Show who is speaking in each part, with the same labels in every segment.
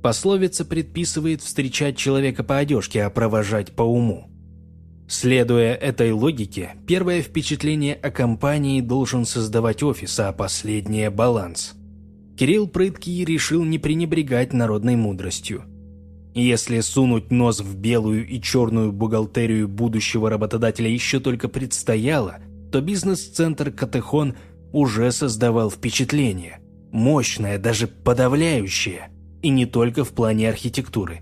Speaker 1: Пословица предписывает встречать человека по одежке, а провожать по уму. Следуя этой логике, первое впечатление о компании должен создавать офис, а последнее – баланс. Кирилл Прыткий решил не пренебрегать народной мудростью. Если сунуть нос в белую и черную бухгалтерию будущего работодателя еще только предстояло, то бизнес-центр «Катехон» уже создавал впечатление. Мощное, даже подавляющее. И не только в плане архитектуры.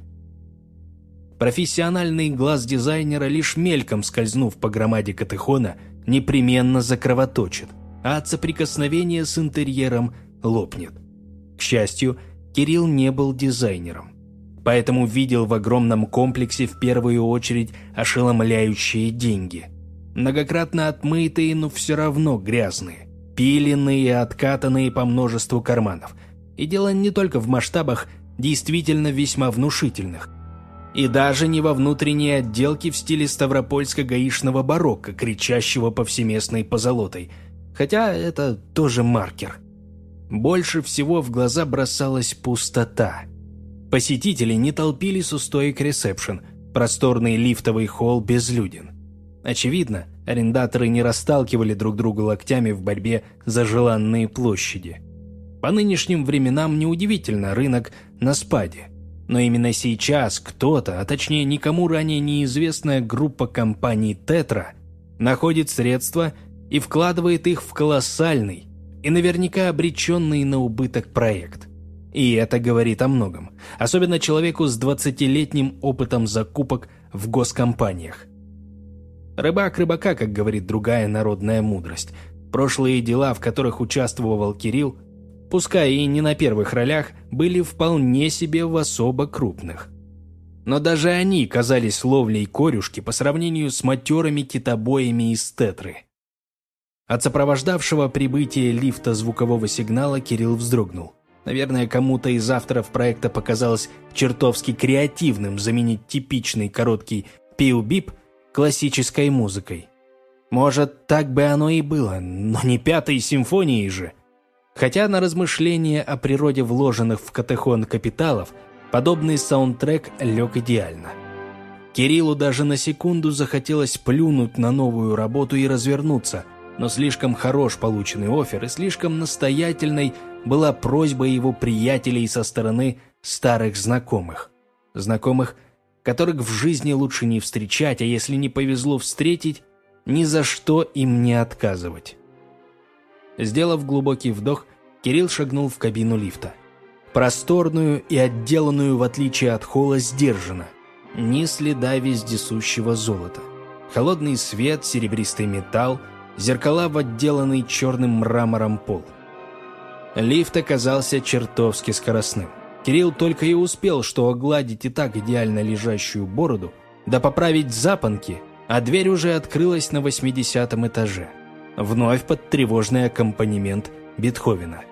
Speaker 1: Профессиональный глаз дизайнера, лишь мельком скользнув по громаде «Катехона», непременно закровоточит, а от соприкосновения с интерьером лопнет. К счастью, Кирилл не был дизайнером, поэтому видел в огромном комплексе в первую очередь ошеломляющие деньги. Многократно отмытые, но все равно грязные, пиленные и откатанные по множеству карманов. И дело не только в масштабах, действительно весьма внушительных. И даже не во внутренней отделке в стиле ставропольско-гаишного барокко, кричащего повсеместной позолотой. Хотя это тоже маркер. Больше всего в глаза бросалась пустота. Посетители не толпились у стоек ресепшн, просторный лифтовый холл безлюден. Очевидно, арендаторы не расталкивали друг друга локтями в борьбе за желанные площади. По нынешним временам неудивительно, рынок на спаде. Но именно сейчас кто-то, а точнее никому ранее неизвестная группа компаний «Тетра», находит средства и вкладывает их в колоссальный и наверняка обреченный на убыток проект. И это говорит о многом, особенно человеку с 20-летним опытом закупок в госкомпаниях. Рыбак рыбака, как говорит другая народная мудрость. Прошлые дела, в которых участвовал Кирилл, пускай и не на первых ролях, были вполне себе в особо крупных. Но даже они казались ловлей корюшки по сравнению с матерыми китобоями из Тетры. От сопровождавшего прибытие лифта звукового сигнала Кирилл вздрогнул. Наверное, кому-то из авторов проекта показалось чертовски креативным заменить типичный короткий пиу-бип классической музыкой. Может, так бы оно и было, но не пятой симфонией же. Хотя на размышления о природе вложенных в Катехон капиталов подобный саундтрек лег идеально. Кириллу даже на секунду захотелось плюнуть на новую работу и развернуться, но слишком хорош полученный оффер и слишком настоятельной была просьба его приятелей со стороны старых знакомых. Знакомых, которых в жизни лучше не встречать, а если не повезло встретить, ни за что им не отказывать. Сделав глубокий вдох, Кирилл шагнул в кабину лифта. Просторную и отделанную, в отличие от холла, сдержанно. Ни следа вездесущего золота. Холодный свет, серебристый металл, зеркала в отделанный черным мрамором пол. Лифт оказался чертовски скоростным. Кирилл только и успел что огладить и так идеально лежащую бороду, да поправить запонки, а дверь уже открылась на 80-м этаже. Вновь под тревожный аккомпанемент Бетховена.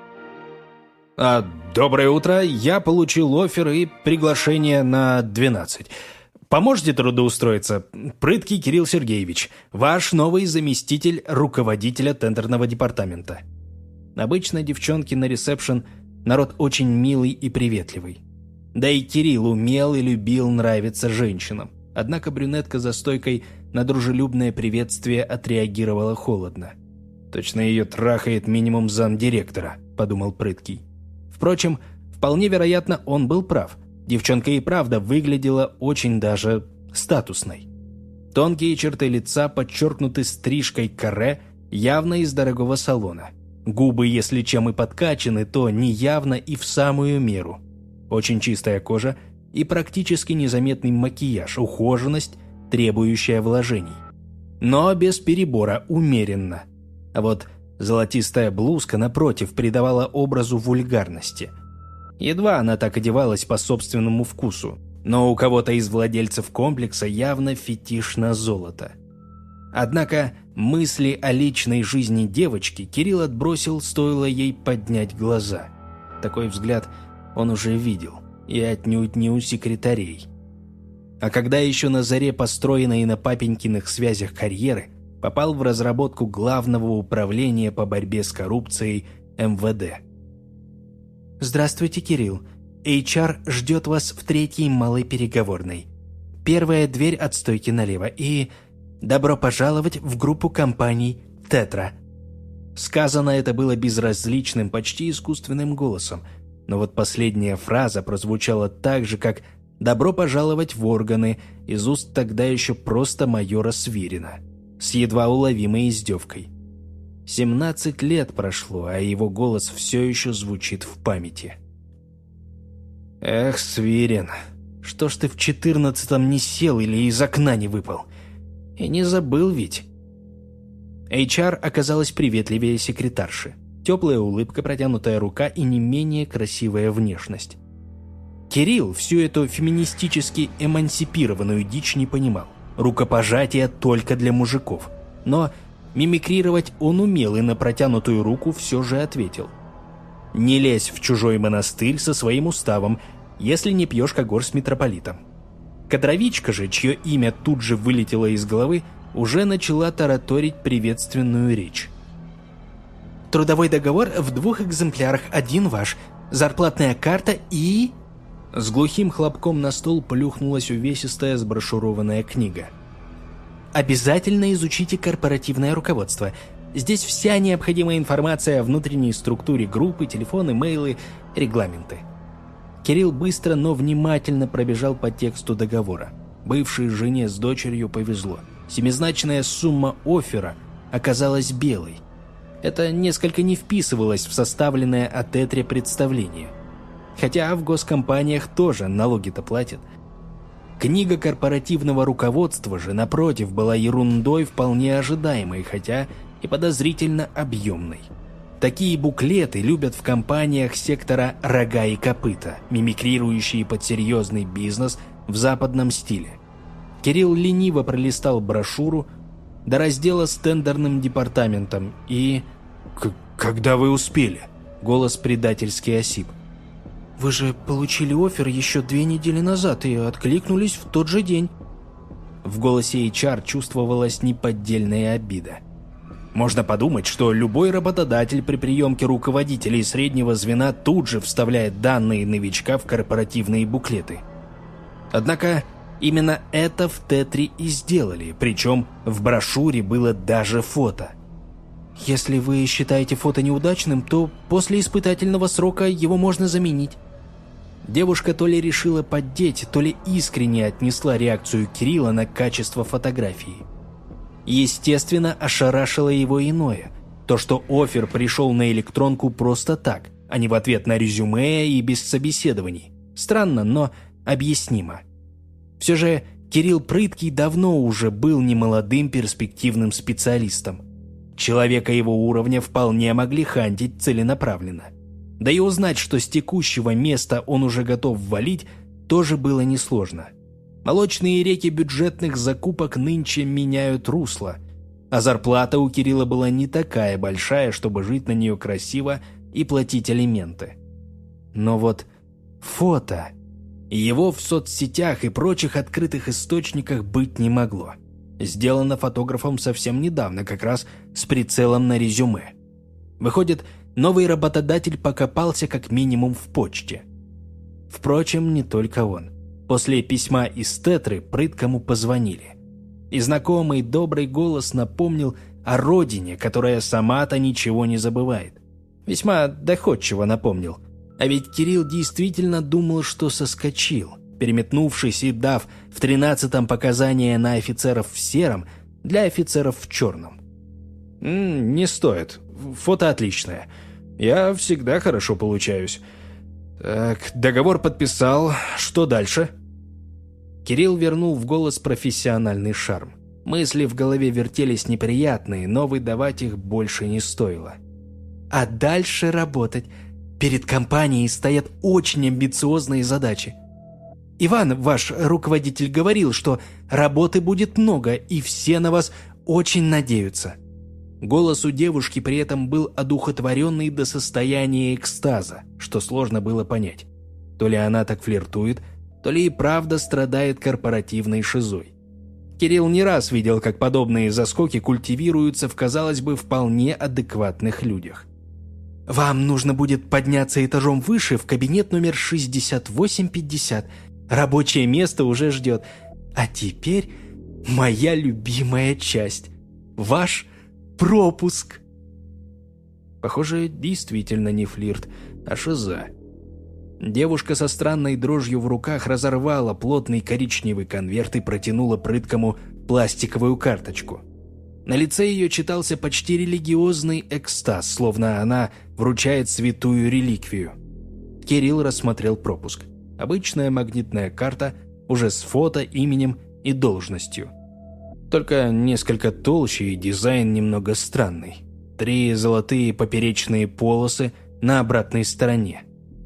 Speaker 1: «Доброе утро. Я получил оффер и приглашение на 12. Поможете трудоустроиться? Прыткий Кирилл Сергеевич, ваш новый заместитель руководителя тендерного департамента». Обычно девчонки на ресепшн народ очень милый и приветливый. Да и Кирилл умел и любил нравиться женщинам. Однако брюнетка за стойкой на дружелюбное приветствие отреагировала холодно. «Точно ее трахает минимум замдиректора», – подумал Прыткий. Впрочем, вполне вероятно, он был прав. Девчонка и правда выглядела очень даже статусной. Тонкие черты лица подчеркнуты стрижкой каре, явно из дорогого салона. Губы, если чем и подкачаны, то неявно и в самую меру. Очень чистая кожа и практически незаметный макияж, ухоженность, требующая вложений. Но без перебора, умеренно. А вот золотистая блузка, напротив, придавала образу вульгарности. Едва она так одевалась по собственному вкусу, но у кого-то из владельцев комплекса явно фетиш на золото. Однако мысли о личной жизни девочки Кирилл отбросил, стоило ей поднять глаза. Такой взгляд он уже видел, и отнюдь не у секретарей. А когда еще на заре построенной на папенькиных связях карьеры попал в разработку Главного управления по борьбе с коррупцией МВД. «Здравствуйте, Кирилл. HR ждет вас в 3-й малой переговорной. Первая дверь от стойки налево. И добро пожаловать в группу компаний «Тетра». Сказано это было безразличным, почти искусственным голосом. Но вот последняя фраза прозвучала так же, как «добро пожаловать в органы» из уст тогда еще просто майора Свирина, с едва уловимой издевкой. 17 лет прошло, а его голос все еще звучит в памяти. «Эх, Свирин, что ж ты в 14-м не сел или из окна не выпал? И не забыл ведь?» HR оказалась приветливее секретарши. Теплая улыбка, протянутая рука и не менее красивая внешность. Кирилл всю эту феминистически эмансипированную дичь не понимал. Рукопожатие только для мужиков. Но мимикрировать он умел и на протянутую руку все же ответил. «Не лезь в чужой монастырь со своим уставом, если не пьешь когор с митрополитом». Кадровичка же, чье имя тут же вылетело из головы, уже начала тараторить приветственную речь. «Трудовой договор в 2 экземплярах, 1 ваш, зарплатная карта и...» С глухим хлопком на стол плюхнулась увесистая сброшурованная книга. «Обязательно изучите корпоративное руководство. Здесь вся необходимая информация о внутренней структуре группы, телефоны, мейлы, регламенты». Кирилл быстро, но внимательно пробежал по тексту договора. Бывшей жене с дочерью повезло. Семизначная сумма оффера оказалась белой. Это несколько не вписывалось в составленное о Тетре представление. Хотя в госкомпаниях тоже налоги-то платят. Книга корпоративного руководства же, напротив, была ерундой вполне ожидаемой, хотя и подозрительно объемной. Такие буклеты любят в компаниях сектора «рога и копыта», мимикрирующие под серьезный бизнес в западном стиле. Кирилл лениво пролистал брошюру до раздела с тендерным департаментом и... «Когда вы успели?» — голос предательски осип. «Вы же получили оффер еще 2 недели назад и откликнулись в тот же день». В голосе HR чувствовалась неподдельная обида. Можно подумать, что любой работодатель при приемке руководителей среднего звена тут же вставляет данные новичка в корпоративные буклеты. Однако именно это в Тетре и сделали, причем в брошюре было даже фото. «Если вы считаете фото неудачным, то после испытательного срока его можно заменить». Девушка то ли решила поддеть, то ли искренне отнесла реакцию Кирилла на качество фотографии. Естественно, ошарашило его иное. То, что оффер пришел на электронку просто так, а не в ответ на резюме и без собеседований. Странно, но объяснимо. Все же Кирилл Прыткий давно уже был немолодым перспективным специалистом. Человека его уровня вполне могли хантить целенаправленно. Да и узнать, что с текущего места он уже готов валить, тоже было несложно. Молочные реки бюджетных закупок нынче меняют русло, а зарплата у Кирилла была не такая большая, чтобы жить на нее красиво и платить алименты. Но вот фото... Его в соцсетях и прочих открытых источниках быть не могло. Сделано фотографом совсем недавно, как раз с прицелом на резюме. Выходит, новый работодатель покопался как минимум в почте. Впрочем, не только он. После письма из Тетры Прыткому позвонили. И знакомый добрый голос напомнил о родине, которая сама-то ничего не забывает. Весьма доходчиво напомнил. А ведь Кирилл действительно думал, что соскочил, переметнувшись и дав в 13-м показания на офицеров в сером для офицеров в черном. «Не стоит. Фото отличное. Я всегда хорошо получаюсь. Так, договор подписал. Что дальше?» Кирилл вернул в голос профессиональный шарм. Мысли в голове вертелись неприятные, но выдавать их больше не стоило. «А дальше работать. Перед компанией стоят очень амбициозные задачи. Иван, ваш руководитель, говорил, что работы будет много, и все на вас очень надеются». Голос у девушки при этом был одухотворенный до состояния экстаза, что сложно было понять. То ли она так флиртует, то ли и правда страдает корпоративной шизой. Кирилл не раз видел, как подобные заскоки культивируются в, казалось бы, вполне адекватных людях. Вам нужно будет подняться этажом выше в кабинет номер 6850. Рабочее место уже ждет. А теперь моя любимая часть. Ваш пропуск». Похоже, действительно не флирт, а шиза. Девушка со странной дрожью в руках разорвала плотный коричневый конверт и протянула прыткому пластиковую карточку. На лице ее читался почти религиозный экстаз, словно она вручает святую реликвию. Кирилл рассмотрел пропуск. Обычная магнитная карта, уже с фото, именем и должностью. Только несколько толще и дизайн немного странный. 3 золотые поперечные полосы на обратной стороне.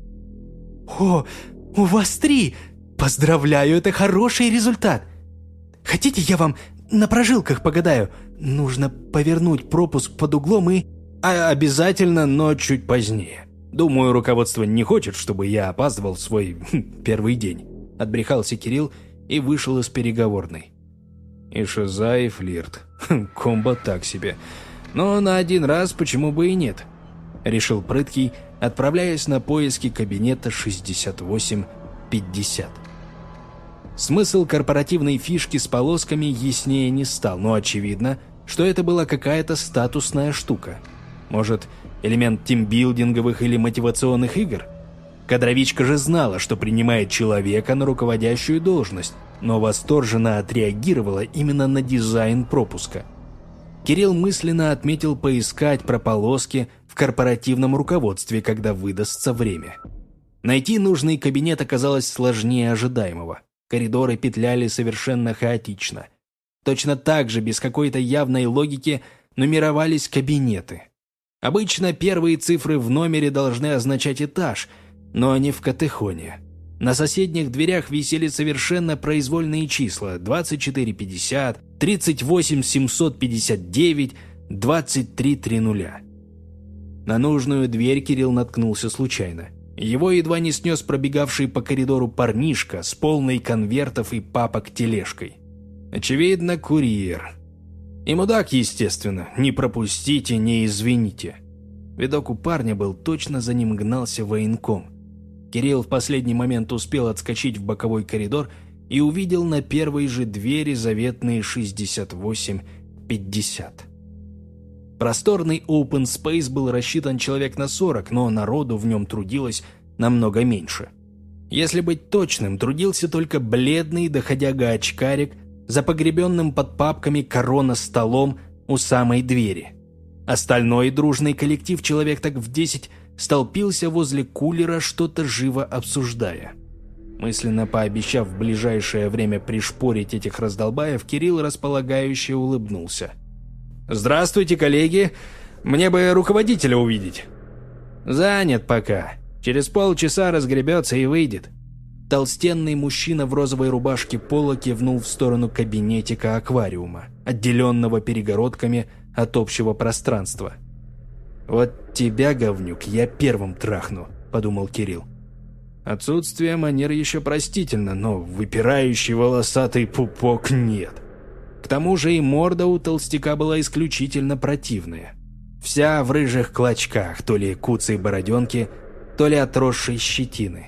Speaker 1: «О, у вас 3! Поздравляю, это хороший результат! Хотите, я вам на прожилках погадаю? Нужно повернуть пропуск под углом и...» «Обязательно, но чуть позднее. Думаю, руководство не хочет, чтобы я опаздывал в свой первый день», — отбрехался Кирилл и вышел из переговорной. И шиза, и флирт. Комбо так себе. Но на один раз почему бы и нет? Решил прыткий, отправляясь на поиски кабинета 6850. Смысл корпоративной фишки с полосками яснее не стал, но очевидно, что это была какая-то статусная штука. Может, элемент тимбилдинговых или мотивационных игр? Кадровичка же знала, что принимает человека на руководящую должность, но восторженно отреагировала именно на дизайн пропуска. Кирилл мысленно отметил поискать про полоски в корпоративном руководстве, когда выдастся время. Найти нужный кабинет оказалось сложнее ожидаемого. Коридоры петляли совершенно хаотично. Точно так же, без какой-то явной логики, нумеровались кабинеты. Обычно первые цифры в номере должны означать этаж, но не в Катехоне. На соседних дверях висели совершенно произвольные числа: 2450, 38759, 2330. На нужную дверь Кирилл наткнулся случайно. Его едва не снес пробегавший по коридору парнишка с полной конвертов и папок тележкой. Очевидно, курьер. И мудак, естественно, не пропустите, не извините. Видок у парня был, точно за ним гнался военком. Кирилл в последний момент успел отскочить в боковой коридор и увидел на первой же двери заветные 6850. Просторный open space был рассчитан человек на 40, но народу в нем трудилось намного меньше. Если быть точным, трудился только бледный доходяга-очкарик за погребенным под папками корона-столом у самой двери. Остальной дружный коллектив, человек так в 10, столпился возле кулера, что-то живо обсуждая. Мысленно пообещав в ближайшее время пришпорить этих раздолбаев, Кирилл располагающе улыбнулся. «Здравствуйте, коллеги! Мне бы руководителя увидеть». «Занят пока. Через полчаса разгребется и выйдет». Толстенный мужчина в розовой рубашке поло кивнул в сторону кабинетика аквариума, отделенного перегородками от общего пространства. «Вот тебя, говнюк, я первым трахну», — подумал Кирилл. Отсутствие манер еще простительно, но выпирающий волосатый пупок нет. К тому же и морда у толстяка была исключительно противная. Вся в рыжих клочках, то ли куцей бороденки, то ли отросшей щетины.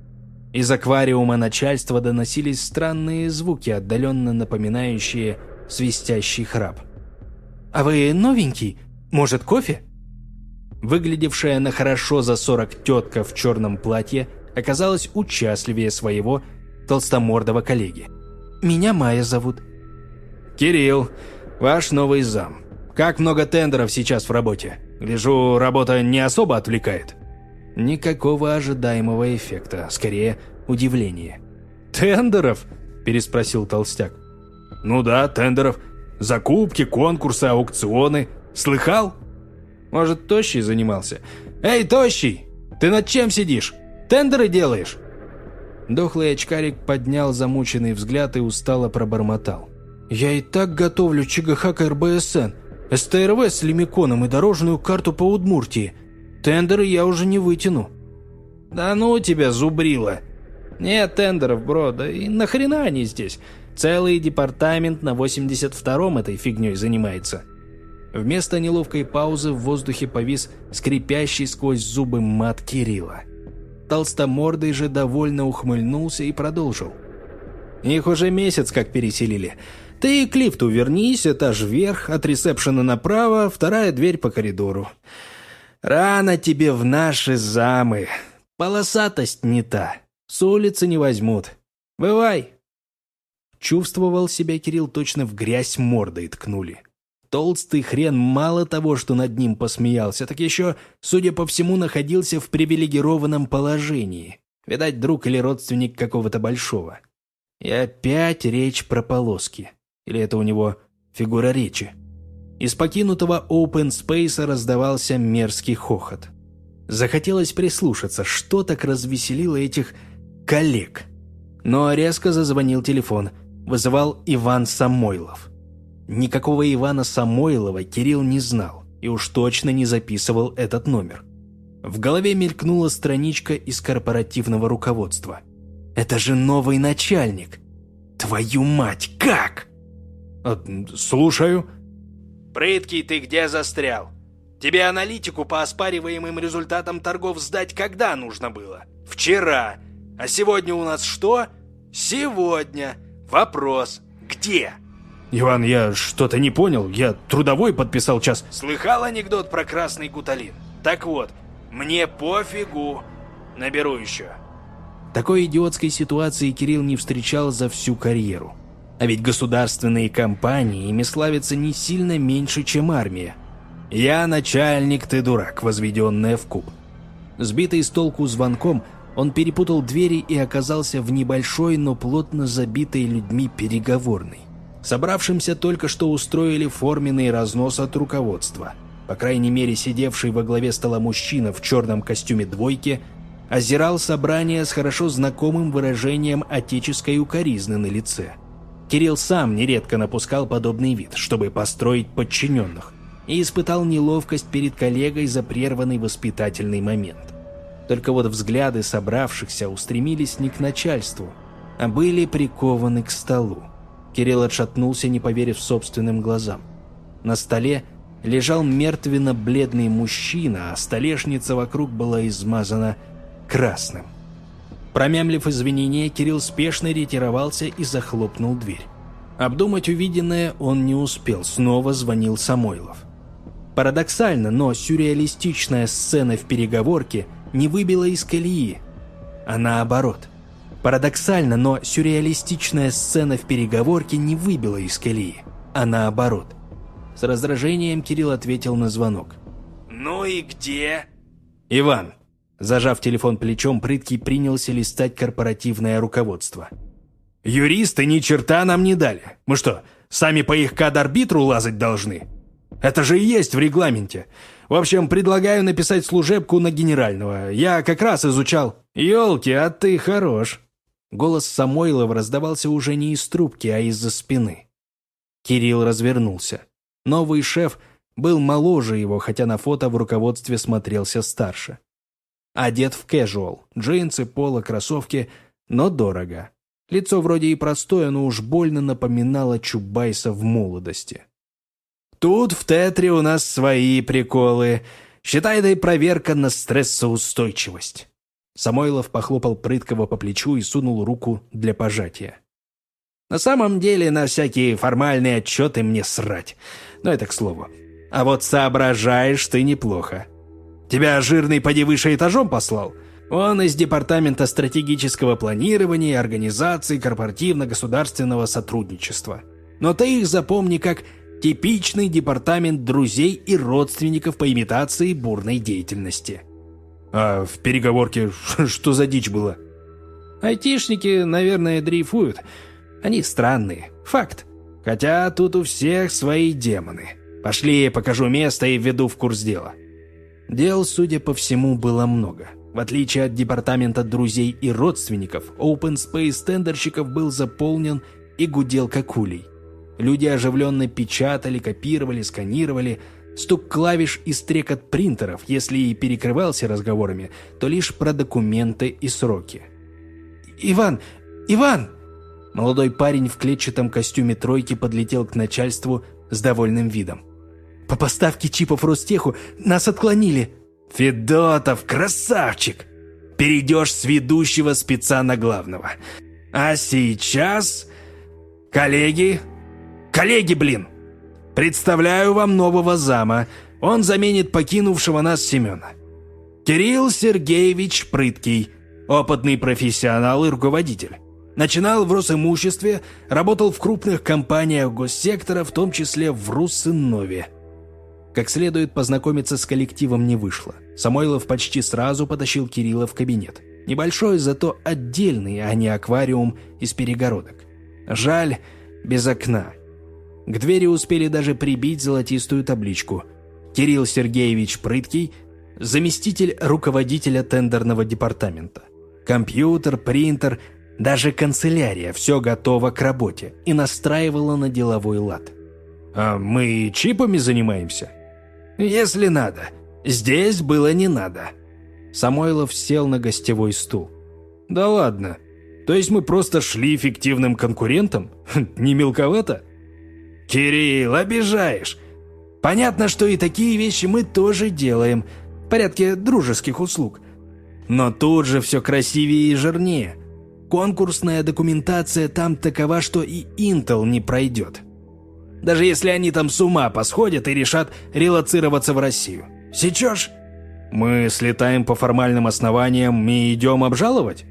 Speaker 1: Из аквариума начальства доносились странные звуки, отдаленно напоминающие свистящий храп. «А вы новенький? Может, кофе?» Выглядевшая на хорошо за 40 тетка в черном платье оказалась участливее своего толстомордого коллеги. «Меня Майя зовут». «Кирилл, ваш новый зам. Как много тендеров сейчас в работе? Гляжу, работа не особо отвлекает». Никакого ожидаемого эффекта, скорее удивление. «Тендеров?» – переспросил толстяк. «Ну да, тендеров. Закупки, конкурсы, аукционы. Слыхал? Может, Тощий занимался? Эй, Тощий, ты над чем сидишь? Тендеры делаешь?» Дохлый очкарик поднял замученный взгляд и устало пробормотал. «Я и так готовлю ЧГХ к РБСН, СТРВ с лимиконом и дорожную карту по Удмуртии. Тендеры я уже не вытяну». «Да ну тебя, зубрила! Нет тендеров, бро, да и нахрена они здесь? Целый департамент на 82-м этой фигней занимается». Вместо неловкой паузы в воздухе повис скрипящий сквозь зубы мат Кирилла. Толстомордый же довольно ухмыльнулся и продолжил. «Их уже месяц как переселили. Ты к лифту вернись, этаж вверх, от ресепшена направо, вторая дверь по коридору. Рано тебе в наши замы. Полосатость не та. С улицы не возьмут. Бывай!» Чувствовал себя Кирилл, точно в грязь мордой ткнули. Толстый хрен мало того, что над ним посмеялся, так еще, судя по всему, находился в привилегированном положении. Видать, друг или родственник какого-то большого. И опять речь про полоски. Или это у него фигура речи? Из покинутого open space раздавался мерзкий хохот. Захотелось прислушаться, что так развеселило этих коллег. Но резко зазвонил телефон. Вызывал Иван Самойлов. Никакого Ивана Самойлова Кирилл не знал и уж точно не записывал этот номер. В голове мелькнула страничка из корпоративного руководства. «Это же новый начальник! Твою мать, как?» «Слушаю». «Прыткий, ты где застрял? Тебе аналитику по оспариваемым результатам торгов сдать когда нужно было? Вчера. А сегодня у нас что? Сегодня. Вопрос. Где?»
Speaker 2: «Иван, я что-то не понял. Я трудовой подписал час».
Speaker 1: «Слыхал анекдот про красный гуталин? Так вот, мне пофигу. Наберу еще». Такой идиотской ситуации Кирилл не встречал за всю карьеру. А ведь государственные компании ими славятся не сильно меньше, чем армия. «Я начальник, ты дурак», возведенная в куб. Сбитый с толку звонком, он перепутал двери и оказался в небольшой, но плотно забитой людьми переговорной. Собравшимся только что устроили форменный разнос от руководства. По крайней мере, сидевший во главе стола мужчина в черном костюме двойки озирал собрание с хорошо знакомым выражением отеческой укоризны на лице. Кирилл сам нередко напускал подобный вид, чтобы построить подчиненных, и испытал неловкость перед коллегой за прерванный воспитательный момент. Только вот взгляды собравшихся устремились не к начальству, а были прикованы к столу. Кирилл отшатнулся, не поверив собственным глазам. На столе лежал мертвенно-бледный мужчина, а столешница вокруг была измазана красным. Промямлив извинения, Кирилл спешно ретировался и захлопнул дверь. Обдумать увиденное он не успел, снова звонил Самойлов. Парадоксально, но сюрреалистичная сцена в переговорке не выбила из колеи, а наоборот. Парадоксально, но сюрреалистичная сцена в переговорке не выбила из колеи, а наоборот. С раздражением Кирилл ответил на звонок. «Ну и где?» «Иван». Зажав телефон плечом, Прыткий принялся листать корпоративное руководство. «Юристы ни черта нам не дали. Мы что, сами по их кад-арбитру лазать должны? Это же и есть в регламенте. В общем, предлагаю написать служебку на генерального. Я как раз изучал». «Елки, а ты хорош». Голос Самойлова раздавался уже не из трубки, а из-за спины. Кирилл развернулся. Новый шеф был моложе его, хотя на фото в руководстве смотрелся старше. Одет в кэжуал, джинсы, поло, кроссовки, но дорого. Лицо вроде и простое, но уж больно напоминало Чубайса в молодости. «Тут в Тетре у нас свои приколы. Считай, это и проверка на стрессоустойчивость». Самойлов похлопал Прыткого по плечу и сунул руку для пожатия. «На самом деле, на всякие формальные отчеты мне срать. Но это к слову. А вот соображаешь ты неплохо. Тебя жирный поди выше этажом послал? Он из департамента стратегического планирования и организации корпоративно-государственного сотрудничества. Но ты их запомни как типичный департамент друзей и родственников по имитации бурной деятельности».
Speaker 2: «А в переговорке что за дичь была?»
Speaker 1: «Айтишники, наверное, дрейфуют. Они странные. Факт. Хотя тут у всех свои демоны. Пошли, покажу место и введу в курс дела». Дел, судя по всему, было много. В отличие от департамента друзей и родственников, Open Space тендерщиков был заполнен и гудел как улей. Люди оживленно печатали, копировали, сканировали. Стук клавиш и стрекот принтеров, если и перекрывался разговорами, то лишь про документы и сроки. «Иван! Иван!» Молодой парень в клетчатом костюме тройки подлетел к начальству с довольным видом. по поставке чипов Ростеху нас отклонили». «Федотов, красавчик! Перейдешь с ведущего спеца на главного. А сейчас... Коллеги, блин! Представляю вам нового зама. Он заменит покинувшего нас Семена. Кирилл Сергеевич Прыткий, опытный профессионал и руководитель. Начинал в Росимуществе, работал в крупных компаниях госсектора, в том числе в Руссиннове. Как следует познакомиться с коллективом не вышло. Самойлов почти сразу потащил Кирилла в кабинет. Небольшой, зато отдельный, а не аквариум из перегородок. Жаль, без окна. К двери успели даже прибить золотистую табличку. Кирилл Сергеевич Прыткий, заместитель руководителя тендерного департамента. Компьютер, принтер, даже канцелярия – все готово к работе и настраивала на деловой лад. «А мы чипами занимаемся?» «Если надо. Здесь было не надо». Самойлов сел на гостевой стул. «Да ладно. То есть мы просто шли фиктивным конкурентам? Не мелковато?» «Кирилл, обижаешь. Понятно, что и такие вещи мы тоже делаем, в порядке дружеских услуг. Но тут же все красивее и жирнее. Конкурсная документация там такова, что и Intel не пройдет. Даже если они там с ума посходят и решат релоцироваться в Россию. Сечешь? Мы слетаем по формальным основаниям и идем обжаловать?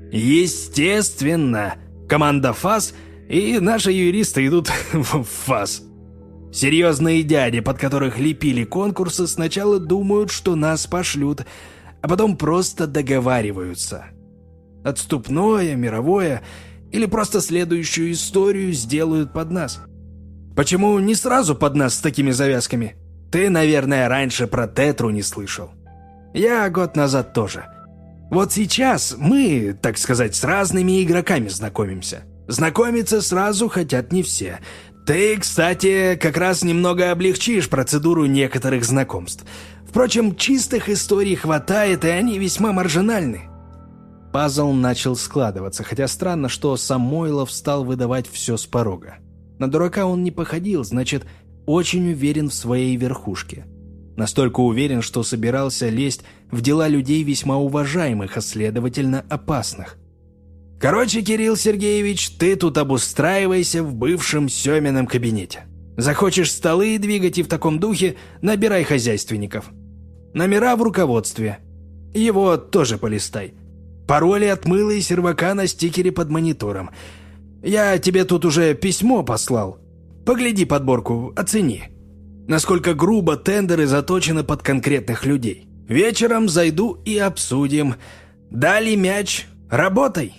Speaker 1: Естественно. Команда ФАС и наши юристы идут в ФАС. Серьезные дяди, под которых лепили конкурсы, сначала думают, что нас пошлют, а потом просто договариваются. Отступное, мировое или просто следующую историю сделают под нас. Почему не сразу под нас с такими завязками? Ты, наверное, раньше про Тетру не слышал. Я год назад тоже. Вот сейчас мы, так сказать, с разными игроками знакомимся. Знакомиться сразу хотят не все. Ты, кстати, как раз немного облегчишь процедуру некоторых знакомств. Впрочем, чистых историй хватает, и они весьма маржинальны. Пазл начал складываться, хотя странно, что Самойлов стал выдавать все с порога. На дурака он не походил, значит, очень уверен в своей верхушке. Настолько уверен, что собирался лезть в дела людей весьма уважаемых, а следовательно опасных. Короче, Кирилл Сергеевич, ты тут обустраивайся в бывшем Семином кабинете. Захочешь столы двигать и в таком духе, набирай хозяйственников. Номера в руководстве. Его тоже полистай. Пароли от мыла и сервака на стикере под монитором. Я тебе тут уже письмо послал. Погляди подборку, оцени. Насколько грубо тендеры заточены под конкретных людей. Вечером зайду и обсудим. Дали мяч, работай.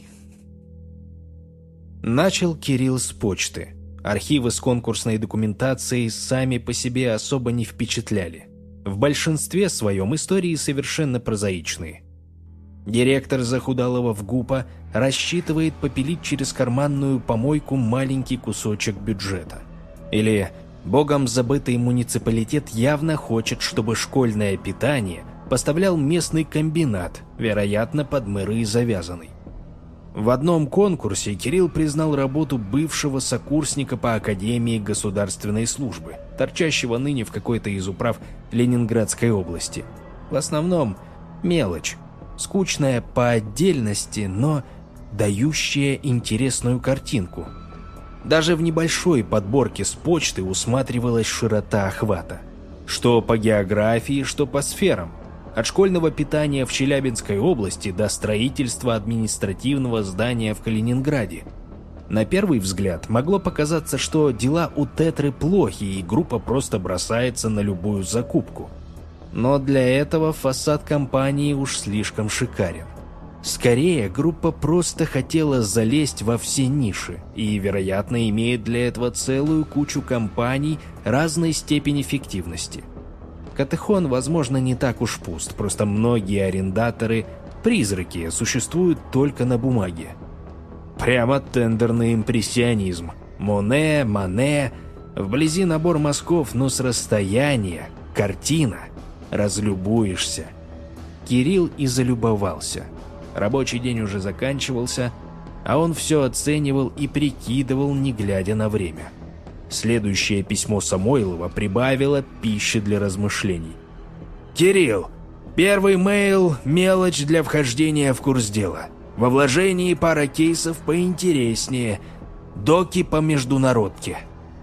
Speaker 1: Начал Кирилл с почты. Архивы с конкурсной документацией сами по себе особо не впечатляли. В большинстве своем истории совершенно прозаичные. Директор захудалого ВГУПа рассчитывает попилить через карманную помойку маленький кусочек бюджета. Или богом забытый муниципалитет явно хочет, чтобы школьное питание поставлял местный комбинат, вероятно, под мэрой завязанный. В одном конкурсе Кирилл признал работу бывшего сокурсника по Академии государственной службы, торчащего ныне в какой-то из управ Ленинградской области. В основном мелочь, скучная по отдельности, но дающая интересную картинку. Даже в небольшой подборке с почты усматривалась широта охвата. Что по географии, что по сферам. От школьного питания в Челябинской области до строительства административного здания в Калининграде. На первый взгляд могло показаться, что дела у Тетры плохи и группа просто бросается на любую закупку. Но для этого фасад компании уж слишком шикарен. Скорее, группа просто хотела залезть во все ниши и, вероятно, имеет для этого целую кучу компаний разной степени эффективности. Катехон, возможно, не так уж пуст, просто многие арендаторы – призраки, существуют только на бумаге. Прямо тендерный импрессионизм. Моне, Мане, вблизи набор мазков, но с расстояния – картина. Разлюбуешься. Кирилл и залюбовался. Рабочий день уже заканчивался, а он все оценивал и прикидывал, не глядя на время. Следующее письмо Самойлова прибавило пищи для размышлений. «Кирилл, первый мейл – мелочь для вхождения в курс дела. Во вложении пара кейсов поинтереснее. Доки по международке.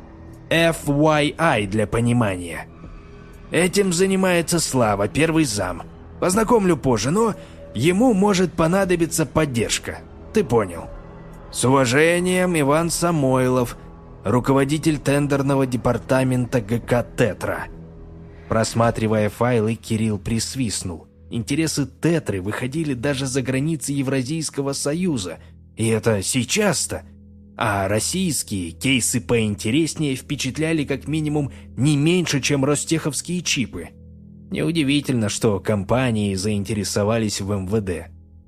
Speaker 1: FYI для понимания. Этим занимается Слава, первый зам. Познакомлю позже, но ему может понадобиться поддержка. Ты понял. С уважением, Иван Самойлов, руководитель тендерного департамента ГК «Тетра». Просматривая файлы, Кирилл присвистнул. Интересы «Тетры» выходили даже за границы Евразийского союза. И это сейчас-то. А российские кейсы поинтереснее впечатляли как минимум не меньше, чем ростеховские чипы. Неудивительно, что компании заинтересовались в МВД.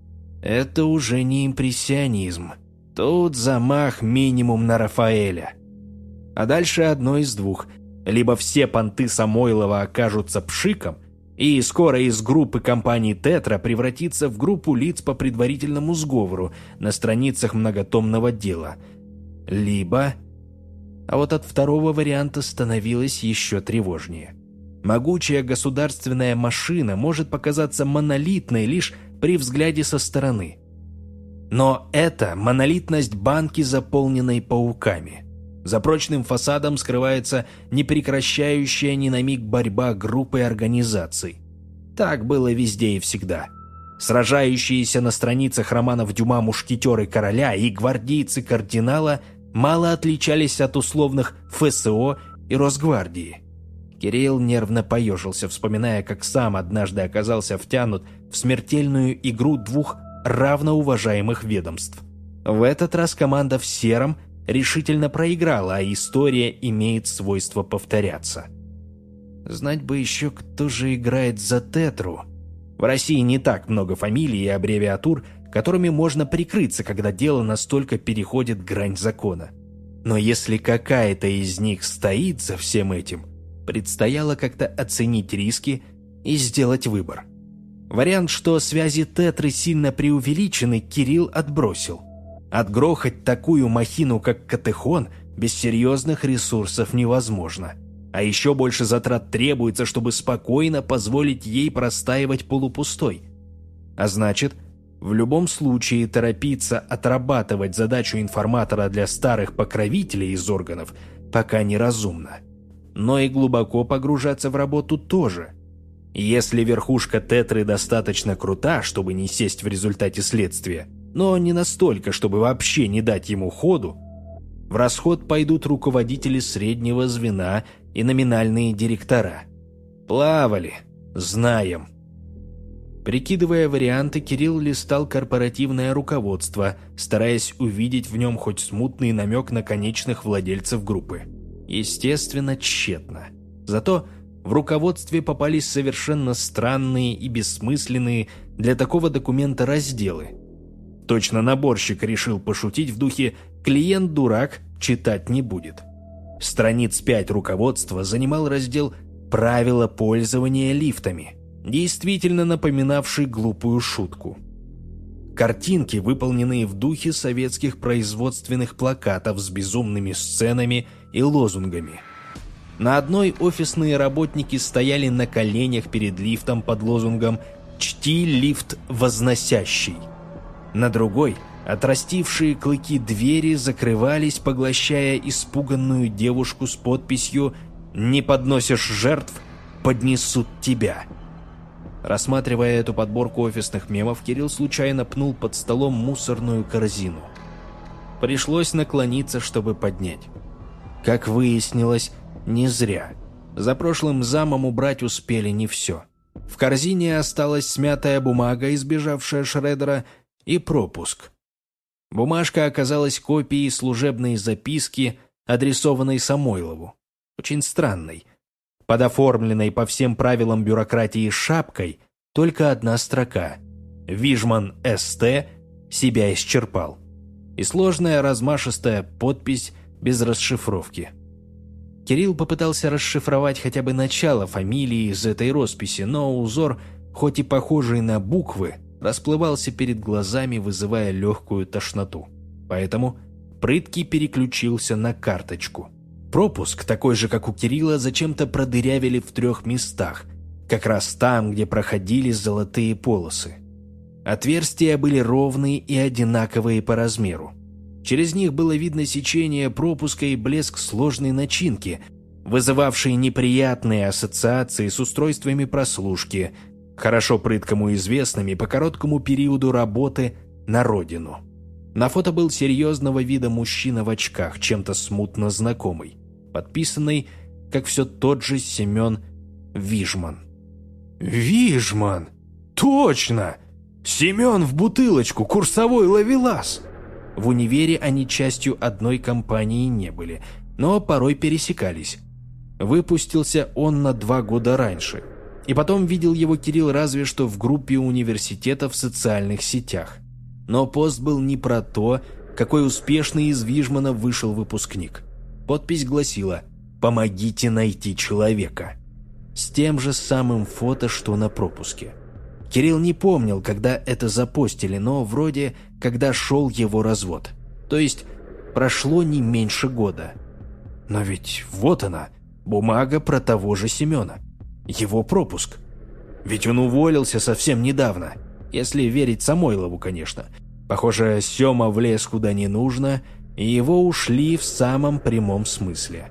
Speaker 1: Это уже не импрессионизм. Тут замах минимум на Рафаэля. А дальше одно из двух. Либо все понты Самойлова окажутся пшиком, и скоро из группы компаний «Тетра» превратится в группу лиц по предварительному сговору на страницах многотомного дела. Либо... А вот от второго варианта становилось еще тревожнее. Могучая государственная машина может показаться монолитной лишь при взгляде со стороны. Но это монолитность банки, заполненной пауками. За прочным фасадом скрывается непрекращающая ни на миг борьба группы организаций. Так было везде и всегда. Сражающиеся на страницах романов Дюма мушкетеры короля и гвардейцы кардинала мало отличались от условных ФСО и Росгвардии. Кирилл нервно поежился, вспоминая, как сам однажды оказался втянут в смертельную игру двух равноуважаемых ведомств. В этот раз команда в сером решительно проиграла, а история имеет свойство повторяться. Знать бы еще, кто же играет за Тетру. В России не так много фамилий и аббревиатур, которыми можно прикрыться, когда дело настолько переходит грань закона. Но если какая-то из них стоит за всем этим, предстояло как-то оценить риски и сделать выбор. Вариант, что связи Тетры сильно преувеличены, Кирилл отбросил. Отгрохать такую махину, как Катехон, без серьезных ресурсов невозможно. А еще больше затрат требуется, чтобы спокойно позволить ей простаивать полупустой. А значит, в любом случае торопиться отрабатывать задачу информатора для старых покровителей из органов пока неразумно. Но и глубоко погружаться в работу тоже. Если верхушка Тетры достаточно крута, чтобы не сесть в результате следствия, но не настолько, чтобы вообще не дать ему ходу, в расход пойдут руководители среднего звена и номинальные директора. Плавали, знаем. Прикидывая варианты, Кирилл листал корпоративное руководство, стараясь увидеть в нем хоть смутный намек на конечных владельцев группы. Естественно, тщетно. Зато в руководстве попались совершенно странные и бессмысленные для такого документа разделы. Точно наборщик решил пошутить в духе «клиент дурак, читать не будет». Страниц 5 руководства занимал раздел «Правила пользования лифтами», действительно напоминавший глупую шутку. Картинки, выполненные в духе советских производственных плакатов с безумными сценами и лозунгами. На одной офисные работники стояли на коленях перед лифтом под лозунгом «Чти лифт возносящий». На другой отрастившие клыки двери закрывались, поглощая испуганную девушку с подписью «Не подносишь жертв, поднесут тебя». Рассматривая эту подборку офисных мемов, Кирилл случайно пнул под столом мусорную корзину. Пришлось наклониться, чтобы поднять. Как выяснилось, не зря. За прошлым замом убрать успели не все. В корзине осталась смятая бумага, избежавшая шредера, и пропуск. Бумажка оказалась копией служебной записки, адресованной Самойлову. Очень странной. Под оформленной по всем правилам бюрократии шапкой только одна строка. «Вижман СТ себя исчерпал». И сложная размашистая подпись без расшифровки. Кирилл попытался расшифровать хотя бы начало фамилии из этой росписи, но узор, хоть и похожий на буквы, расплывался перед глазами, вызывая легкую тошноту. Поэтому прыткий переключился на карточку. Пропуск, такой же, как у Кирилла, зачем-то продырявили в 3 местах, как раз там, где проходили золотые полосы. Отверстия были ровные и одинаковые по размеру. Через них было видно сечение пропуска и блеск сложной начинки, вызывавшие неприятные ассоциации с устройствами прослушки, хорошо прыткому известными по короткому периоду работы на родину. На фото был серьезного вида мужчина в очках, чем-то смутно знакомый, подписанный, как все тот же Семен Вижман. «Вижман! Точно! Семен в бутылочку, курсовой ловелас!» В универе они частью одной компании не были, но порой пересекались. Выпустился он на 2 года раньше. И потом видел его Кирилл разве что в группе университета в социальных сетях. Но пост был не про то, какой успешный из Вижмана вышел выпускник. Подпись гласила «Помогите найти человека». С тем же самым фото, что на пропуске. Кирилл не помнил, когда это запостили, но вроде когда шел его развод. То есть прошло не меньше года. Но ведь вот она, бумага про того же Семена. Его пропуск. Ведь он уволился совсем недавно. Если верить Самойлову, конечно. Похоже, Сема влез куда не нужно, и его ушли в самом прямом смысле.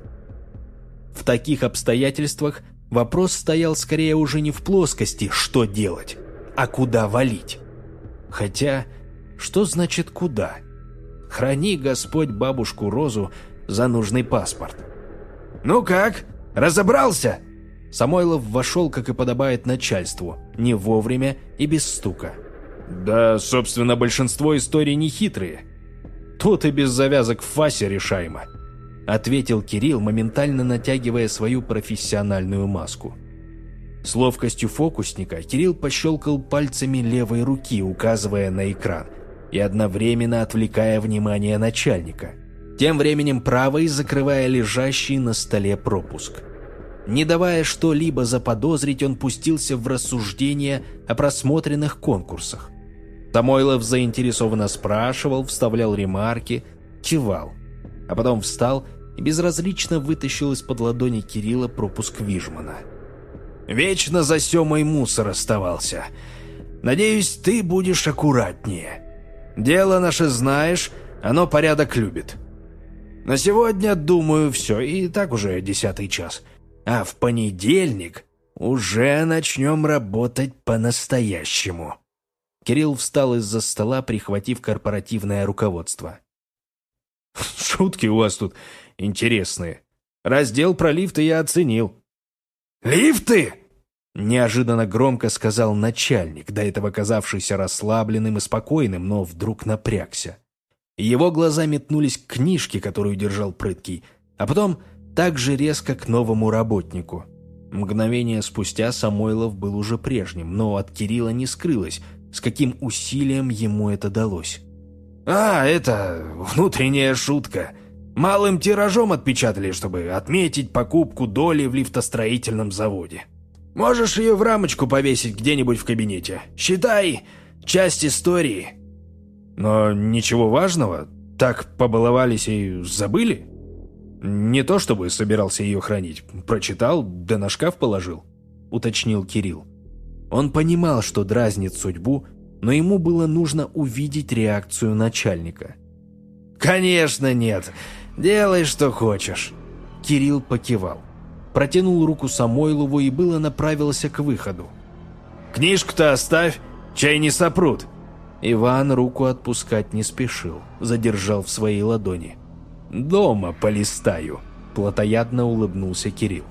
Speaker 1: В таких обстоятельствах вопрос стоял скорее уже не в плоскости «что делать?», а куда валить. Хотя, что значит «куда»? Храни Господь бабушку Розу за нужный паспорт. «Ну как, разобрался?» Самойлов вошел, как и подобает начальству, не вовремя и без стука. «Да, собственно, большинство историй нехитрые. Тут и без завязок в фасе решаемо», — ответил Кирилл, моментально натягивая свою профессиональную маску. С ловкостью фокусника Кирилл пощелкал пальцами левой руки, указывая на экран, и одновременно отвлекая внимание начальника, тем временем правой закрывая лежащий на столе пропуск. Не давая что-либо заподозрить, он пустился в рассуждения о просмотренных конкурсах. Самойлов заинтересованно спрашивал, вставлял ремарки, кивал, а потом встал и безразлично вытащил из-под ладони Кирилла пропуск Вижмана. «Вечно за Семой мусор оставался. Надеюсь, ты будешь аккуратнее. Дело наше знаешь, оно порядок любит. На сегодня, думаю, все, и так уже 10-й час. А в понедельник уже начнем работать по-настоящему». Кирилл встал из-за стола, прихватив корпоративное руководство. «Шутки у вас тут интересные. Раздел про лифты я оценил». «Лифты?» – неожиданно громко сказал начальник, до этого казавшийся расслабленным и спокойным, но вдруг напрягся. Его глаза метнулись к книжке, которую держал прыткий, а потом так же резко к новому работнику. Мгновение спустя Самойлов был уже прежним, но от Кирилла не скрылось, с каким усилием ему это далось. «А, это внутренняя шутка. Малым тиражом отпечатали, чтобы отметить покупку доли в лифтостроительном заводе. Можешь ее в рамочку повесить где-нибудь в кабинете. Считай, часть истории». «Но ничего важного? Так побаловались и забыли?» «Не то чтобы собирался ее хранить. Прочитал, да на шкаф положил», — уточнил Кирилл. Он понимал, что дразнит судьбу, но ему было нужно увидеть реакцию начальника. «Конечно нет. Делай, что хочешь». Кирилл покивал. Протянул руку Самойлову и было направился к выходу. «Книжку-то оставь, чай не сопрут». Иван руку отпускать не спешил, задержал в своей ладони. «Дома полистаю», – плотоядно улыбнулся Кирилл.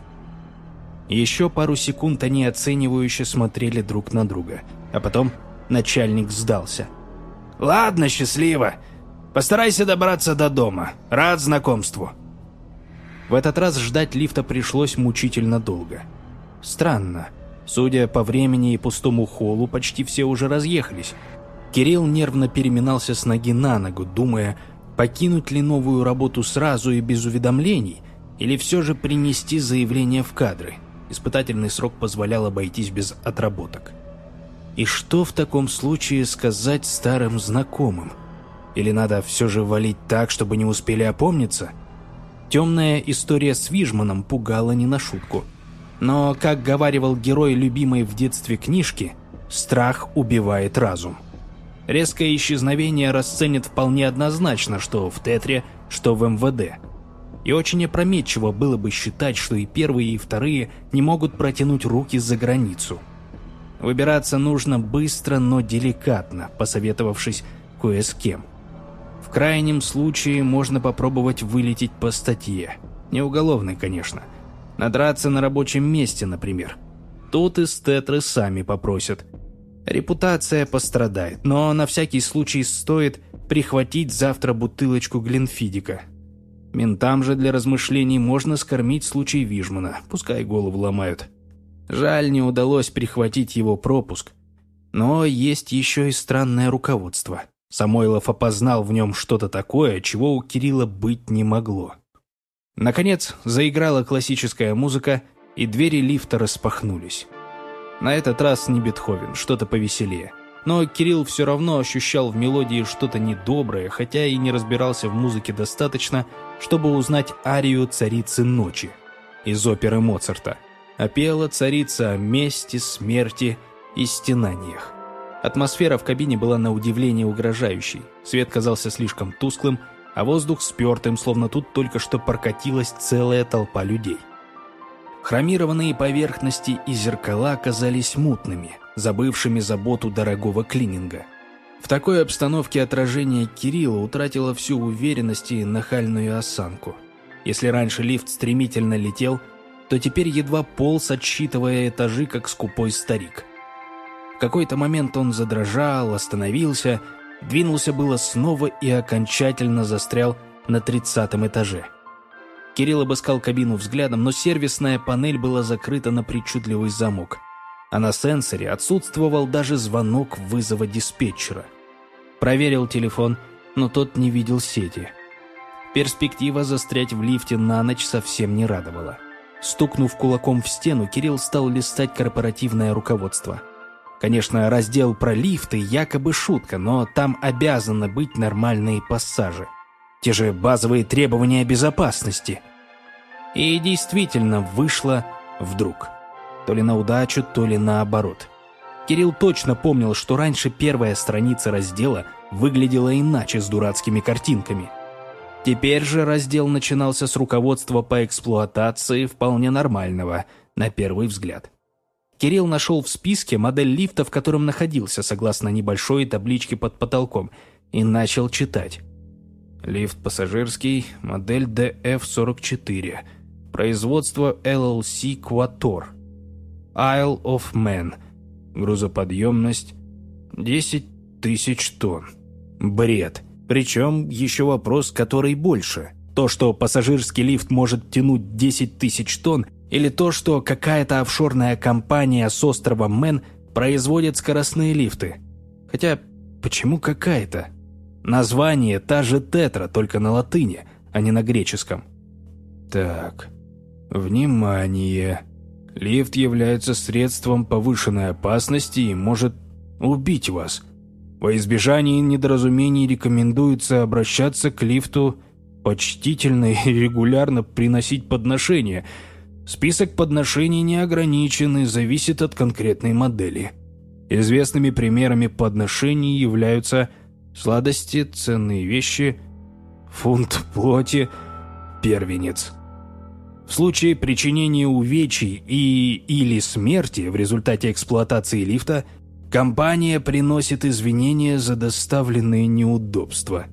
Speaker 1: Еще пару секунд они оценивающе смотрели друг на друга, а потом начальник сдался. «Ладно, счастливо. Постарайся добраться до дома. Рад знакомству». В этот раз ждать лифта пришлось мучительно долго. Странно. Судя по времени и пустому холлу, почти все уже разъехались. Кирилл нервно переминался с ноги на ногу, думая, покинуть ли новую работу сразу и без уведомлений, или все же принести заявление в кадры. Испытательный срок позволял обойтись без отработок. И что в таком случае сказать старым знакомым? Или надо все же валить так, чтобы не успели опомниться? Темная история с Вижманом пугала не на шутку. Но, как говаривал герой любимой в детстве книжки, страх убивает разум. Резкое исчезновение расценят вполне однозначно, что в Тетре, что в МВД. И очень опрометчиво было бы считать, что и первые, и вторые не могут протянуть руки за границу. Выбираться нужно быстро, но деликатно, посоветовавшись кое с кем. В крайнем случае можно попробовать вылететь по статье. Не уголовной, конечно. Надраться на рабочем месте, например. Тут из Тетры сами попросят. Репутация пострадает, но на всякий случай стоит прихватить завтра бутылочку Гленфидика. Ментам же для размышлений можно скормить случай Вижмана, пускай голову ломают. Жаль, не удалось прихватить его пропуск. Но есть еще и странное руководство. Самойлов опознал в нем что-то такое, чего у Кирилла быть не могло. Наконец, заиграла классическая музыка, и двери лифта распахнулись. На этот раз не Бетховен, что-то повеселее. Но Кирилл все равно ощущал в мелодии что-то недоброе, хотя и не разбирался в музыке достаточно, чтобы узнать арию «Царицы ночи» из оперы Моцарта. А пела царица о мести, смерти и стенаниях. Атмосфера в кабине была на удивление угрожающей. Свет казался слишком тусклым, а воздух спертым, словно тут только что прокатилась целая толпа людей. Хромированные поверхности и зеркала казались мутными, забывшими заботу дорогого клининга. В такой обстановке отражение Кирилла утратило всю уверенность и нахальную осанку. Если раньше лифт стремительно летел, то теперь едва полз, отсчитывая этажи, как скупой старик. В какой-то момент он задрожал, остановился, двинулся было снова и окончательно застрял на 30-м этаже. Кирилл обыскал кабину взглядом, но сервисная панель была закрыта на причудливый замок. А на сенсоре отсутствовал даже звонок вызова диспетчера. Проверил телефон, но тот не видел сети. Перспектива застрять в лифте на ночь совсем не радовала. Стукнув кулаком в стену, Кирилл стал листать корпоративное руководство. Конечно, раздел про лифты якобы шутка, но там обязаны быть нормальные пассажи. Те же базовые требования безопасности. И действительно вышло вдруг. То ли на удачу, то ли наоборот. Кирилл точно помнил, что раньше первая страница раздела выглядела иначе, с дурацкими картинками. Теперь же раздел начинался с руководства по эксплуатации вполне нормального, на первый взгляд. Кирилл нашел в списке модель лифта, в котором находился, согласно небольшой табличке под потолком, и начал читать. Лифт пассажирский, модель DF44, производство LLC Quator, Isle of Man, грузоподъемность 10 тысяч тонн. Бред. Причем еще вопрос, который больше. То, что пассажирский лифт может тянуть 10 тысяч тонн, или то, что какая-то офшорная компания с острова Мэн производит скоростные лифты. Хотя, почему какая-то? Название та же Тетра, только на латыни, а не на греческом. Так, внимание. Лифт является средством повышенной опасности и может убить вас. Во избежание недоразумений рекомендуется обращаться к лифту почтительно и регулярно приносить подношения. Список подношений не ограничен и зависит от конкретной модели. Известными примерами подношений являются сладости, ценные вещи, фунт плоти, первенец. В случае причинения увечий или смерти в результате эксплуатации лифта компания приносит извинения за доставленные неудобства.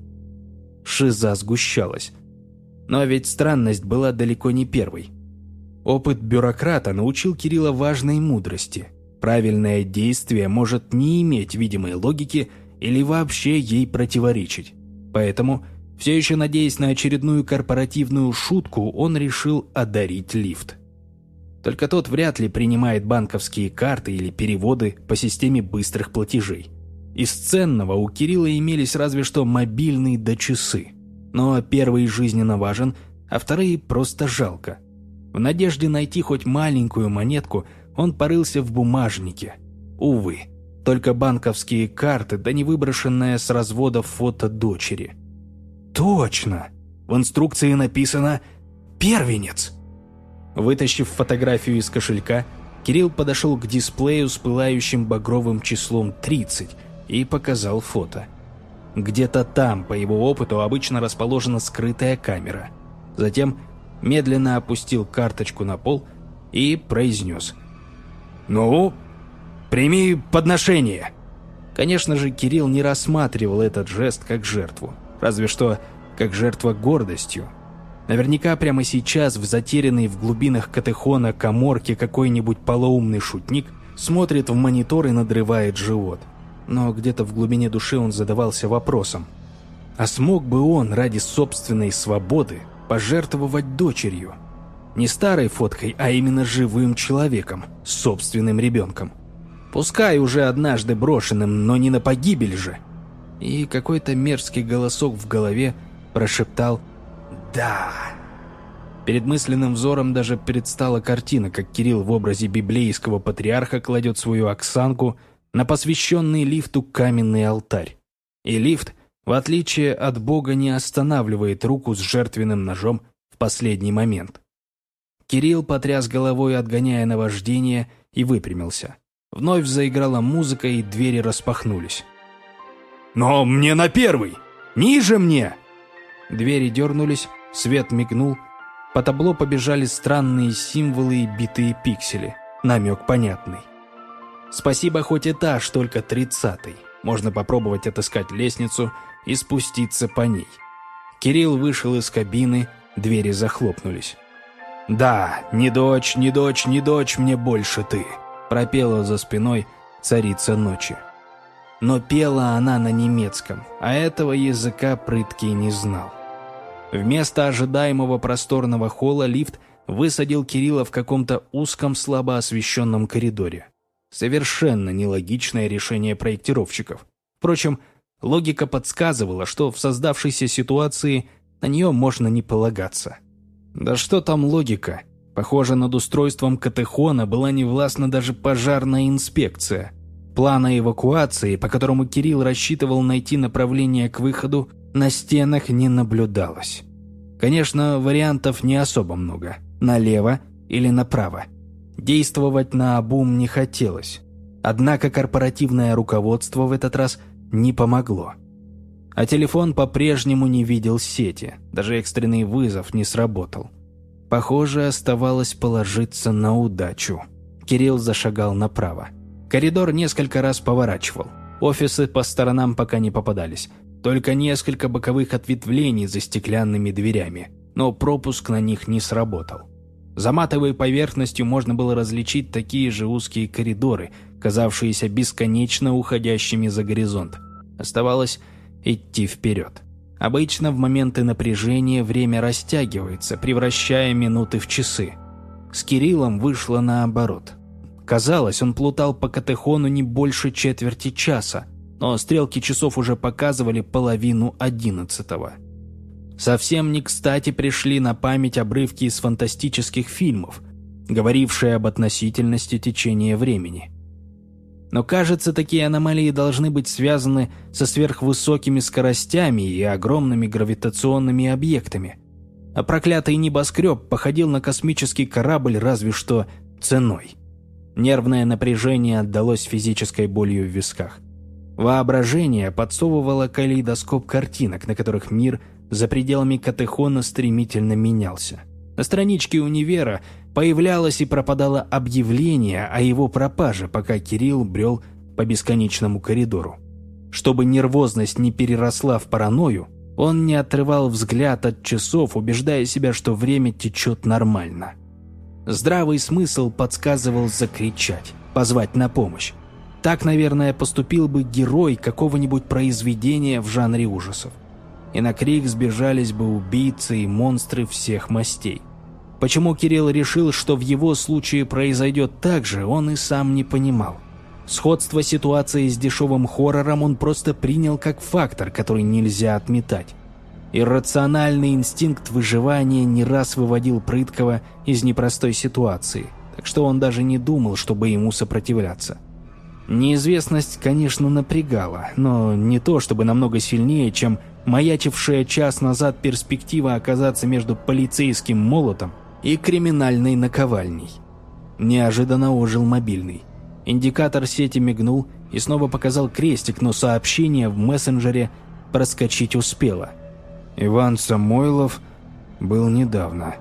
Speaker 1: Шиза сгущалась. Но ведь странность была далеко не первой. Опыт бюрократа научил Кирилла важной мудрости. Правильное действие может не иметь видимой логики или вообще ей противоречить. Поэтому, все еще надеясь на очередную корпоративную шутку, он решил одарить лифт. Только тот вряд ли принимает банковские карты или переводы по системе быстрых платежей. Из ценного у Кирилла имелись разве что мобильные да часы. Но первый жизненно важен, а вторые просто жалко. В надежде найти хоть маленькую монетку, он порылся в бумажнике. Увы, только банковские карты, да не выброшенное с развода фото дочери. Точно! В инструкции написано Первенец!» Вытащив фотографию из кошелька, Кирилл подошел к дисплею с пылающим багровым числом 30 и показал фото. Где-то там, по его опыту, обычно расположена скрытая камера. Затем медленно опустил карточку на пол и произнес: «Ну, прими подношение!» Конечно же, Кирилл не рассматривал этот жест как жертву, разве что как жертва гордостью. Наверняка прямо сейчас в затерянной в глубинах Катехона каморке какой-нибудь полоумный шутник смотрит в монитор и надрывает живот. Но где-то в глубине души он задавался вопросом: а смог бы он ради собственной свободы пожертвовать дочерью? Не старой фоткой, а именно живым человеком, собственным ребенком. Пускай уже однажды брошенным, но не на погибель же. И какой-то мерзкий голосок в голове прошептал: «Да». Перед мысленным взором даже предстала картина, как Кирилл в образе библейского патриарха кладет свою Оксанку на посвященный лифту каменный алтарь. И лифт, в отличие от Бога, не останавливает руку с жертвенным ножом в последний момент. Кирилл потряс головой, отгоняя наваждение, и выпрямился. Вновь заиграла музыка, и двери распахнулись. «Но мне на первый! Ниже мне!» Двери дернулись, свет мигнул, по табло побежали странные символы и битые пиксели. Намек понятный. Спасибо, хоть этаж только 30-й. Можно попробовать отыскать лестницу и спуститься по ней. Кирилл вышел из кабины, двери захлопнулись. «Да, не дочь, не дочь, не дочь мне больше ты», пропела за спиной царица ночи. Но пела она на немецком, а этого языка прыткий не знал. Вместо ожидаемого просторного холла лифт высадил Кирилла в каком-то узком, слабо освещенном коридоре. Совершенно нелогичное решение проектировщиков. Впрочем, логика подсказывала, что в создавшейся ситуации на нее можно не полагаться. Да что там логика? Похоже, над устройством Катехона была невластна даже пожарная инспекция. Плана эвакуации, по которому Кирилл рассчитывал найти направление к выходу, на стенах не наблюдалось. Конечно, вариантов не особо много. Налево или направо. Действовать наобум не хотелось. Однако корпоративное руководство в этот раз не помогло. А телефон по-прежнему не видел сети. Даже экстренный вызов не сработал. Похоже, оставалось положиться на удачу. Кирилл зашагал направо. Коридор несколько раз поворачивал. Офисы по сторонам пока не попадались. Только несколько боковых ответвлений за стеклянными дверями. Но пропуск на них не сработал. За матовой поверхностью можно было различить такие же узкие коридоры, казавшиеся бесконечно уходящими за горизонт. Оставалось идти вперед. Обычно в моменты напряжения время растягивается, превращая минуты в часы. С Кириллом вышло наоборот. Казалось, он плутал по Катехону не больше четверти часа, но стрелки часов уже показывали 10:30. Совсем не кстати пришли на память обрывки из фантастических фильмов, говорившие об относительности течения времени. Но, кажется, такие аномалии должны быть связаны со сверхвысокими скоростями и огромными гравитационными объектами. А проклятый небоскреб походил на космический корабль разве что ценой. Нервное напряжение отдалось физической болью в висках. Воображение подсовывало калейдоскоп картинок, на которых мир за пределами Катехона стремительно менялся. На страничке универа появлялось и пропадало объявление о его пропаже, пока Кирилл брел по бесконечному коридору. Чтобы нервозность не переросла в паранойю, он не отрывал взгляд от часов, убеждая себя, что время течет нормально. Здравый смысл подсказывал закричать, позвать на помощь. Так, наверное, поступил бы герой какого-нибудь произведения в жанре ужасов. И на крик сбежались бы убийцы и монстры всех мастей. Почему Кирилл решил, что в его случае произойдет так же, он и сам не понимал. Сходство ситуации с дешевым хоррором он просто принял как фактор, который нельзя отметать. Иррациональный инстинкт выживания не раз выводил прыткого из непростой ситуации, так что он даже не думал, чтобы ему сопротивляться. Неизвестность, конечно, напрягала, но не то чтобы намного сильнее, чем маячившая час назад перспектива оказаться между полицейским молотом и криминальной наковальней. Неожиданно ожил мобильный. Индикатор сети мигнул и снова показал крестик, но сообщение в мессенджере проскочить успело. Иван Самойлов был недавно.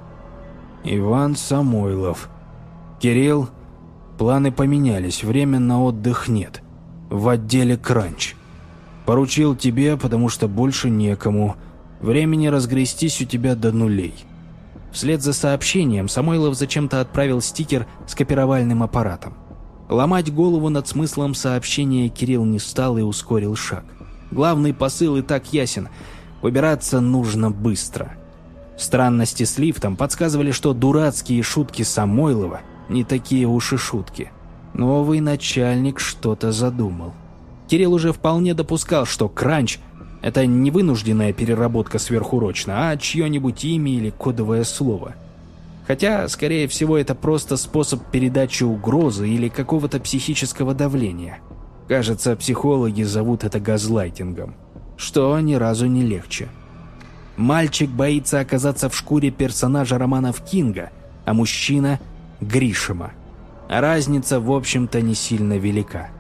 Speaker 1: Иван Самойлов. Кирилл, планы поменялись, время на отдых нет. В отделе «Кранч». Поручил тебе, потому что больше некому. Времени разгрестись у тебя до нулей. Вслед за сообщением Самойлов зачем-то отправил стикер с копировальным аппаратом. Ломать голову над смыслом сообщения Кирилл не стал и ускорил шаг. Главный посыл и так ясен. Выбираться нужно быстро. Странности с лифтом подсказывали, что дурацкие шутки Самойлова не такие уж и шутки. Новый начальник что-то задумал. Кирилл уже вполне допускал, что «Кранч» — это не вынужденная переработка сверхурочно, а чье-нибудь имя или кодовое слово. Хотя, скорее всего, это просто способ передачи угрозы или какого-то психического давления. Кажется, психологи зовут это газлайтингом, что ни разу не легче. Мальчик боится оказаться в шкуре персонажа романов Кинга, а мужчина — Гришима. Разница, в общем-то, не сильно велика.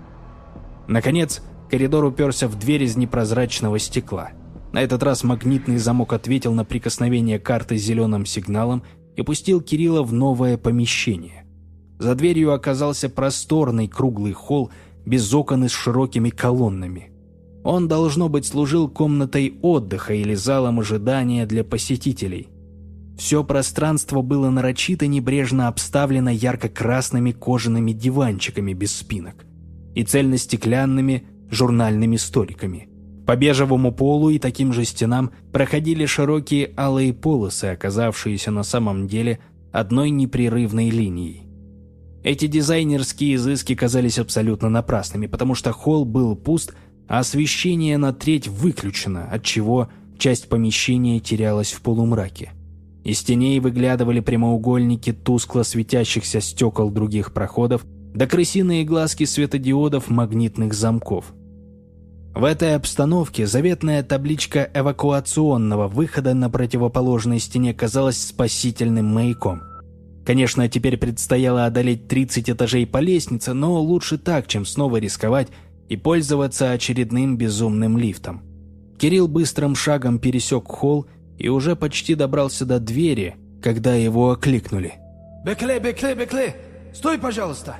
Speaker 1: Наконец, коридор уперся в дверь из непрозрачного стекла. На этот раз магнитный замок ответил на прикосновение карты зеленым сигналом и пустил Кирилла в новое помещение. За дверью оказался просторный круглый холл без окон и с широкими колоннами. Он, должно быть, служил комнатой отдыха или залом ожидания для посетителей. Все пространство было нарочито небрежно обставлено ярко-красными кожаными диванчиками без спинок и цельностеклянными журнальными столиками. По бежевому полу и таким же стенам проходили широкие алые полосы, оказавшиеся на самом деле одной непрерывной линией. Эти дизайнерские изыски казались абсолютно напрасными, потому что холл был пуст, а освещение на треть выключено, отчего часть помещения терялась в полумраке. Из теней выглядывали прямоугольники тускло светящихся стекол других проходов, да крысиные глазки светодиодов магнитных замков. В этой обстановке заветная табличка эвакуационного выхода на противоположной стене казалась спасительным маяком. Конечно, теперь предстояло одолеть 30 этажей по лестнице, но лучше так, чем снова рисковать и пользоваться очередным безумным лифтом. Кирилл быстрым шагом пересек холл и уже почти добрался до двери, когда его окликнули.
Speaker 2: «Бекле, Бекле, Бекле! Стой, пожалуйста!»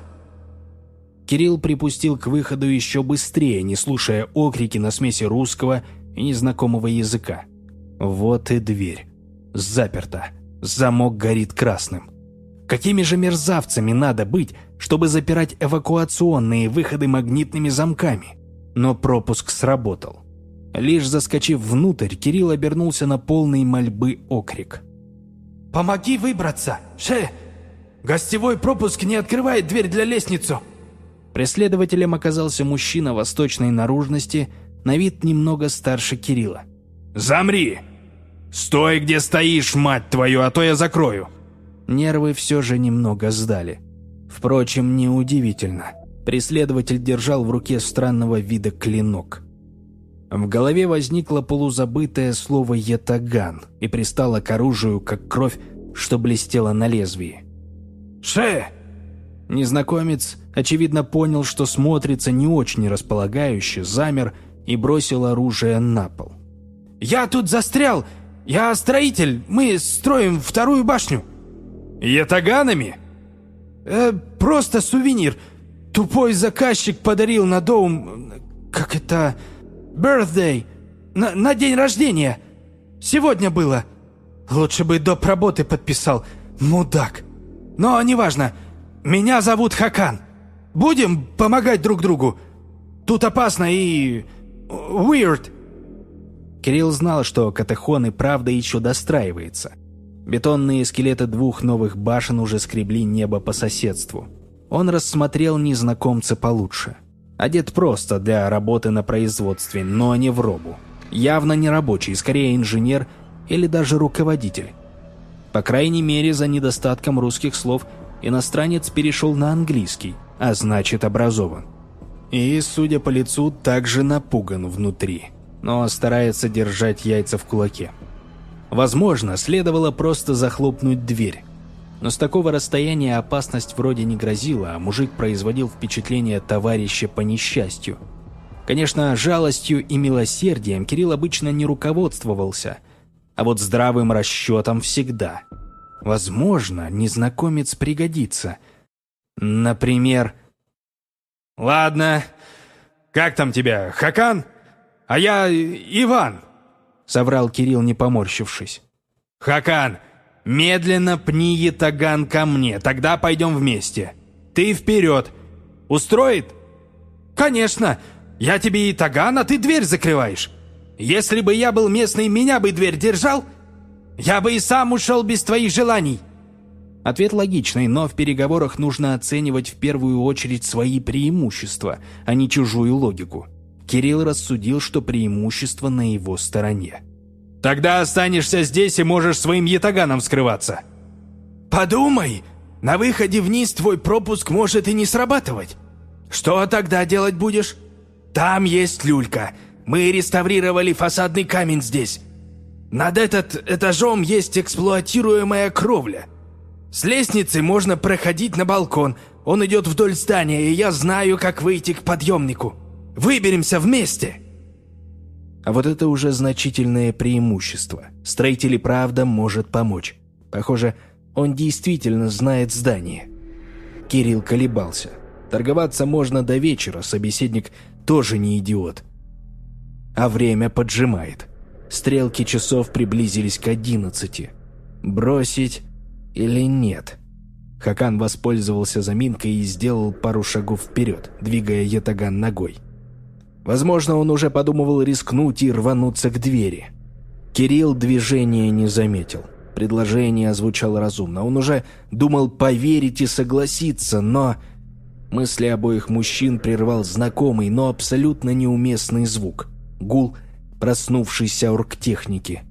Speaker 1: Кирилл припустил к выходу еще быстрее, не слушая окрики на смеси русского и незнакомого языка. Вот и дверь. Заперта. Замок горит красным. Какими же мерзавцами надо быть, чтобы запирать эвакуационные выходы магнитными замками? Но пропуск сработал. Лишь заскочив внутрь, Кирилл обернулся на полный мольбы окрик.
Speaker 2: «Помоги выбраться! Гостевой пропуск не открывает дверь для лестницы!»
Speaker 1: Преследователем оказался мужчина восточной наружности, на вид немного старше Кирилла.
Speaker 2: «Замри! Стой, где стоишь, мать твою, а то я закрою!»
Speaker 1: Нервы все же немного сдали. Впрочем, неудивительно. Преследователь держал в руке странного вида клинок. В голове возникло полузабытое слово «ятаган» и пристало к оружию, как кровь, что блестела на лезвии. Незнакомец, очевидно, понял, что смотрится не очень располагающе, замер и бросил оружие на пол.
Speaker 2: «Я тут застрял! Я строитель! Мы строим вторую башню!» «Ятаганами?» «Просто сувенир. Тупой заказчик подарил на дом... Как это... Birthday. На день рождения. Сегодня было. Лучше бы доп. Работы подписал. Мудак. Но неважно. Меня зовут Хакан. Будем помогать друг другу. Тут опасно и... weird».
Speaker 1: Кирилл знал, что Катехон и правда еще достраивается. Бетонные скелеты двух новых башен уже скребли небо по соседству. Он рассмотрел незнакомца получше. Одет просто для работы на производстве, но не в робу. Явно не рабочий, скорее инженер или даже руководитель. По крайней мере, за недостатком русских слов иностранец перешел на английский, а значит образован. И, судя по лицу, также напуган внутри. но старается держать яйца в кулаке. Возможно, следовало просто захлопнуть дверь. Но с такого расстояния опасность вроде не грозила, а мужик производил впечатление товарища по несчастью. Конечно, жалостью и милосердием Кирилл обычно не руководствовался, а вот здравым расчетом всегда. Возможно, незнакомец пригодится. Например...
Speaker 2: «Ладно, как там тебя, Хакан? А я Иван», — соврал Кирилл, не поморщившись. «Хакан, медленно пни ятаган ко мне, тогда пойдем вместе. Ты вперед. Устроит?» «Конечно. Я тебе ятаган, а ты дверь закрываешь. Если бы я был местный, меня бы дверь держал. Я бы и сам ушел без твоих желаний».
Speaker 1: Ответ логичный, но в переговорах нужно оценивать в первую очередь свои преимущества, а не чужую логику. Кирилл рассудил, что преимущество на его стороне.
Speaker 2: «Тогда останешься здесь и можешь своим ятаганом скрываться». «Подумай, на выходе вниз твой пропуск может и не срабатывать. Что тогда делать будешь? Там есть люлька. Мы реставрировали фасадный камень здесь. Над этот этажом есть эксплуатируемая кровля. С лестницы можно проходить на балкон. Он идет вдоль здания, и я знаю, как выйти к подъемнику. Выберемся вместе».
Speaker 1: А вот это уже значительное преимущество. Строитель и правда может помочь. Похоже, он действительно знает здание. Кирилл колебался. Торговаться можно до вечера, собеседник тоже не идиот. А время поджимает. Стрелки часов приблизились к 11. Бросить или нет? Хакан воспользовался заминкой и сделал пару шагов вперед, двигая ятаган ногой. Возможно, он уже подумывал рискнуть и рвануться к двери. Кирилл движения не заметил. Предложение звучало разумно. Он уже думал поверить и согласиться, но... Мысли обоих мужчин прервал знакомый, но абсолютно неуместный звук. Гул проснувшейся оргтехники.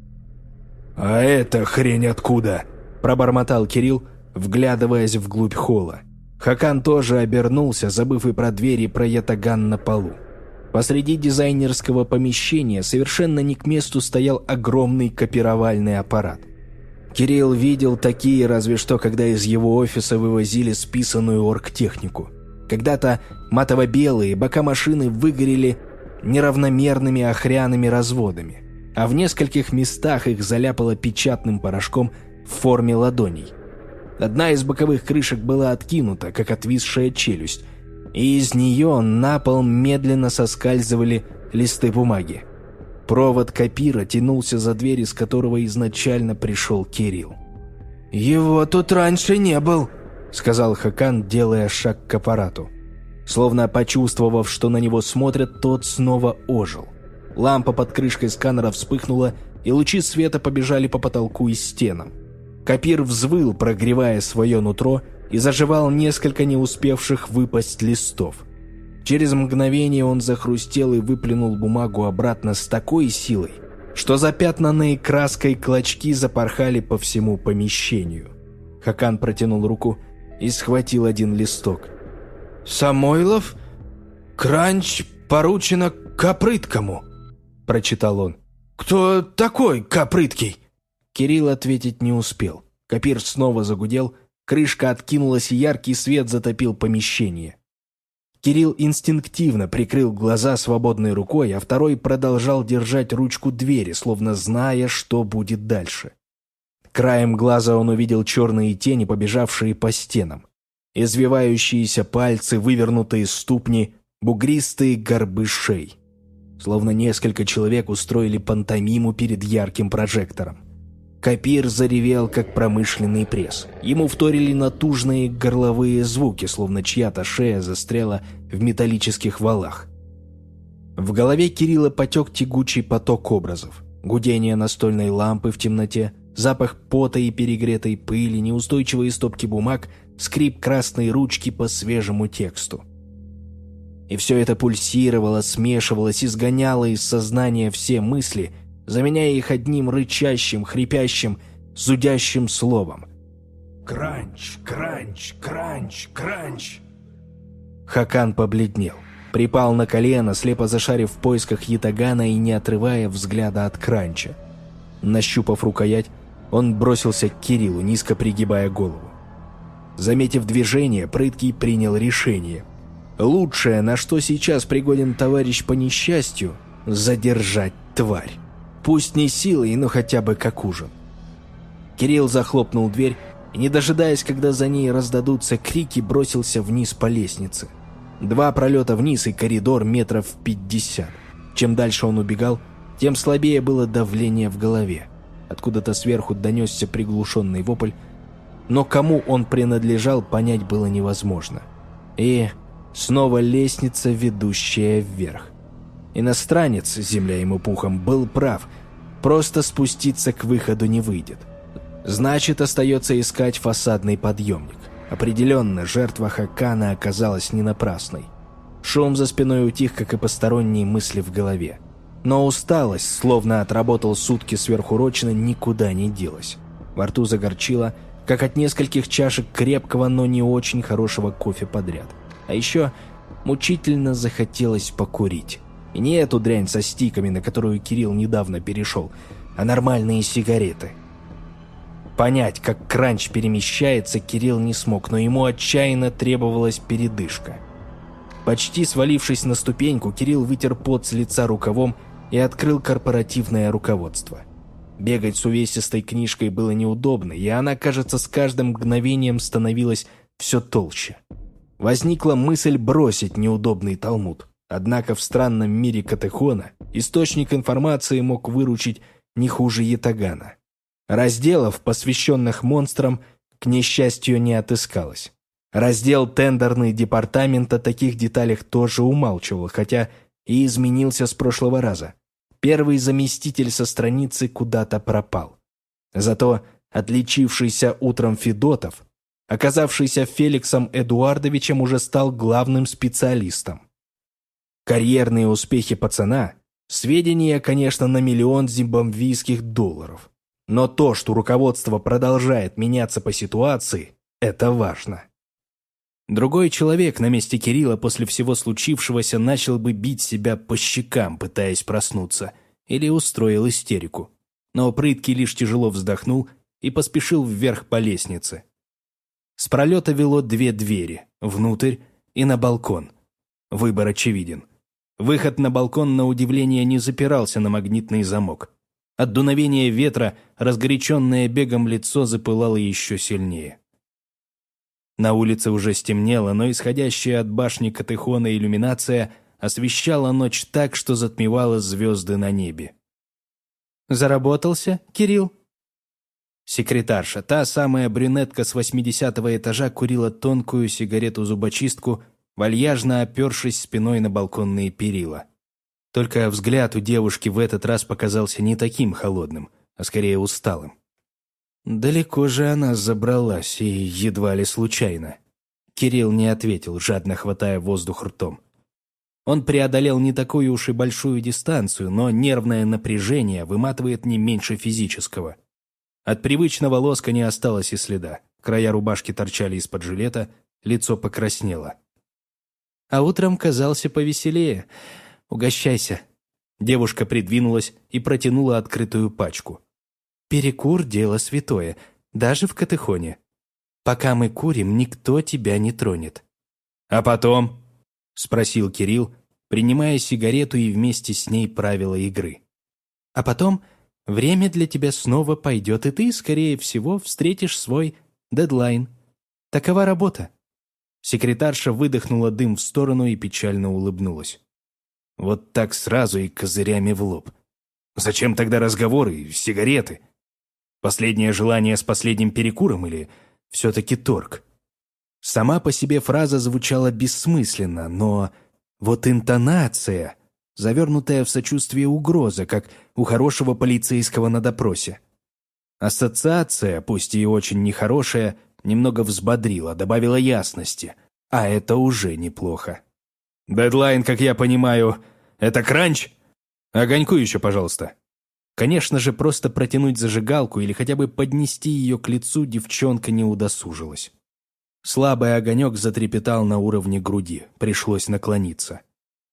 Speaker 2: «А эта хрень откуда?» – пробормотал Кирилл, вглядываясь вглубь холла.
Speaker 1: Хакан тоже обернулся, забыв и про дверь, и про ятаган на полу. Посреди дизайнерского помещения совершенно не к месту стоял огромный копировальный аппарат. Кирилл видел такие, разве что, когда из его офиса вывозили списанную оргтехнику. Когда-то матово-белые бока машины выгорели неравномерными охряными разводами, а в нескольких местах их заляпало печатным порошком в форме ладоней. Одна из боковых крышек была откинута, как отвисшая челюсть, и из нее на пол медленно соскальзывали листы бумаги. Провод копира тянулся за дверь, из которого изначально пришел Кирилл.
Speaker 2: «Его тут раньше не был», — сказал
Speaker 1: Хакан, делая шаг к аппарату. Словно почувствовав, что на него смотрят, тот снова ожил. Лампа под крышкой сканера вспыхнула, и лучи света побежали по потолку и стенам. Копир взвыл, прогревая свое нутро, и заживал несколько не успевших выпасть листов. Через мгновение он захрустел и выплюнул бумагу обратно с такой силой, что запятнанные краской клочки запорхали по всему помещению. Хакан протянул руку и схватил один листок.
Speaker 2: «Самойлов? Кранч поручено Копрыткому», — прочитал он. «Кто такой Копрыткий?»
Speaker 1: Кирилл ответить не успел. Копир снова загудел, крышка откинулась, и яркий свет затопил помещение. Кирилл инстинктивно прикрыл глаза свободной рукой, а второй продолжал держать ручку двери, словно зная, что будет дальше. Краем глаза он увидел черные тени, побежавшие по стенам. Извивающиеся пальцы, вывернутые ступни, бугристые горбы шей. Словно несколько человек устроили пантомиму перед ярким прожектором. Копир заревел, как промышленный пресс. Ему вторили натужные горловые звуки, словно чья-то шея застряла в металлических валах. В голове Кирилла потек тягучий поток образов. Гудение настольной лампы в темноте, запах пота и перегретой пыли, неустойчивые стопки бумаг, скрип красной ручки по свежему тексту. И все это пульсировало, смешивалось, изгоняло из сознания все мысли, заменяя их одним рычащим, хрипящим, зудящим словом.
Speaker 2: «Кранч, кранч, кранч, кранч!»
Speaker 1: Хакан побледнел. Припал на колено, слепо зашарив в поисках ятагана и не отрывая взгляда от кранча. Нащупав рукоять, он бросился к Кириллу, низко пригибая голову. Заметив движение, прыткий принял решение. Лучшее, на что сейчас пригоден товарищ по несчастью – задержать тварь. Пусть не силой, но хотя бы как ужин. Кирилл захлопнул дверь и, не дожидаясь, когда за ней раздадутся крики, бросился вниз по лестнице. 2 пролета вниз и коридор метров 50. Чем дальше он убегал, тем слабее было давление в голове. Откуда-то сверху донесся приглушенный вопль, но кому он принадлежал, понять было невозможно. И снова лестница, ведущая вверх. Иностранец, земля ему пухом, был прав. Просто спуститься к выходу не выйдет. Значит, остается искать фасадный подъемник. Определенно, жертва Хакана оказалась не напрасной. Шум за спиной утих, как и посторонние мысли в голове. Но усталость, словно отработал сутки сверхурочно, никуда не делась. Во рту загорчило, как от нескольких чашек крепкого, но не очень хорошего кофе подряд. А еще мучительно захотелось покурить. И не эту дрянь со стиками, на которую Кирилл недавно перешел, а нормальные сигареты. Понять, как кранч перемещается, Кирилл не смог, но ему отчаянно требовалась передышка. Почти свалившись на ступеньку, Кирилл вытер пот с лица рукавом и открыл корпоративное руководство. Бегать с увесистой книжкой было неудобно, и она, кажется, с каждым мгновением становилась все толще. Возникла мысль бросить неудобный талмуд. Однако в странном мире Катехона источник информации мог выручить не хуже ятагана. Разделов, посвященных монстрам, к несчастью, не отыскалось. Раздел тендерный департамент о таких деталях тоже умалчивал, хотя и изменился с прошлого раза. Первый заместитель со страницы куда-то пропал. Зато отличившийся утром Федотов, оказавшийся Феликсом Эдуардовичем, уже стал главным специалистом. Карьерные успехи пацана – сведения, конечно, на миллион зимбабвийских долларов. Но то, что руководство продолжает меняться по ситуации, это важно. Другой человек на месте Кирилла после всего случившегося начал бы бить себя по щекам, пытаясь проснуться, или устроил истерику. Но прыткий лишь тяжело вздохнул и поспешил вверх по лестнице. С пролета вело 2 двери – внутрь и на балкон. Выбор очевиден. Выход на балкон, на удивление, не запирался на магнитный замок. От дуновения ветра разгоряченное бегом лицо запылало еще сильнее. На улице уже стемнело, но исходящая от башни Катехона иллюминация освещала ночь так, что затмевала звезды на небе. «Заработался, Кирилл?» Секретарша, та самая брюнетка с 80-го этажа, курила тонкую сигарету-зубочистку, вальяжно опершись спиной на балконные перила. Только взгляд у девушки в этот раз показался не таким холодным, а скорее усталым. Далеко же она забралась, и едва ли случайно. Кирилл не ответил, жадно хватая воздух ртом. Он преодолел не такую уж и большую дистанцию, но нервное напряжение выматывает не меньше физического. От привычного лоска не осталось и следа. Края рубашки торчали из-под жилета, лицо покраснело. А утром казался повеселее. «Угощайся». Девушка придвинулась и протянула открытую пачку. «Перекур – дело святое, даже в Катехоне. Пока мы курим, никто тебя не тронет». «А потом?» – спросил Кирилл, принимая сигарету и вместе с ней правила игры. «А потом время для тебя снова пойдет, и ты, скорее всего, встретишь свой дедлайн. Такова работа». Секретарша выдохнула дым в сторону и печально улыбнулась. Вот так сразу и козырями в лоб. Зачем тогда разговоры, сигареты? Последнее желание с последним перекуром или все-таки торг? Сама по себе фраза звучала бессмысленно, но вот интонация, завернутая в сочувствие угроза, как у хорошего полицейского на допросе. Ассоциация, пусть и очень нехорошая, немного взбодрила, добавила ясности, а это уже неплохо. «Дедлайн, как я понимаю, это кранч? Огоньку еще, пожалуйста». Конечно же, просто протянуть зажигалку или хотя бы поднести ее к лицу девчонка не удосужилась. Слабый огонек затрепетал на уровне груди, пришлось наклониться.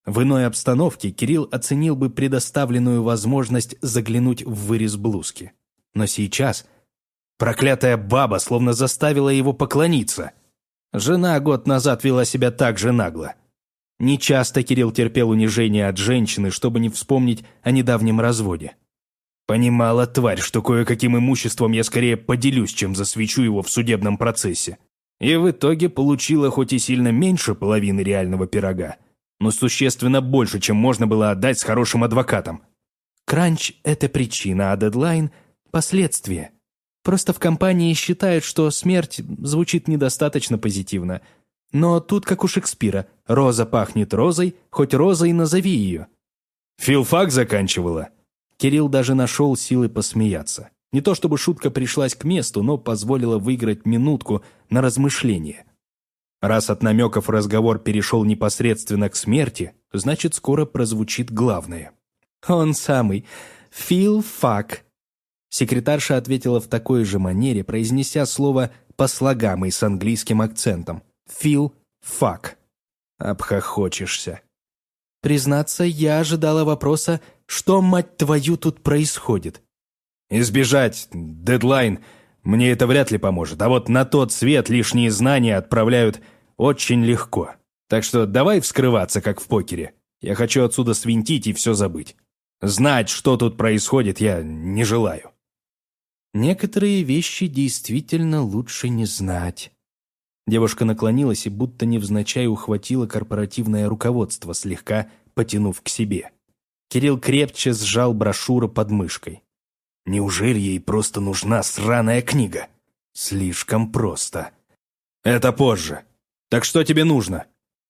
Speaker 1: В иной обстановке Кирилл оценил бы предоставленную возможность заглянуть в вырез блузки. Но сейчас проклятая баба словно заставила его поклониться. Жена год назад вела себя так же нагло. Нечасто Кирилл терпел унижение от женщины, чтобы не вспомнить о недавнем разводе. Понимала тварь, что кое-каким имуществом я скорее поделюсь, чем засвечу его в судебном процессе. И в итоге получила хоть и сильно меньше половины реального пирога, но существенно больше, чем можно было отдать с хорошим адвокатом. Кранч – это причина, а дедлайн – последствия. Просто в компании считают, что смерть звучит недостаточно позитивно. Но тут, как у Шекспира, роза пахнет розой, хоть розой назови ее. Филфак заканчивала. Кирилл даже нашел силы посмеяться. Не то чтобы шутка пришлась к месту, но позволила выиграть минутку на размышление. Раз от намеков разговор перешел непосредственно к смерти, значит, скоро прозвучит главное. «Он самый. Филфак». Секретарша ответила в такой же манере, произнеся слово по слогам и с английским акцентом. «Филфак». Обхохочешься. Признаться, я ожидала вопроса, что, мать твою, тут происходит. Избежать дедлайн мне это вряд ли поможет, а вот на тот свет лишние знания отправляют очень легко. Так что давай вскрываться, как в покере. Я хочу отсюда свинтить и все забыть. Знать, что тут происходит, я не желаю. Некоторые вещи действительно лучше не знать. Девушка наклонилась и будто невзначай ухватила корпоративное руководство, слегка потянув к себе. Кирилл крепче сжал брошюру под мышкой. Неужели ей просто нужна сраная книга? Слишком просто. Это позже. Так что тебе нужно?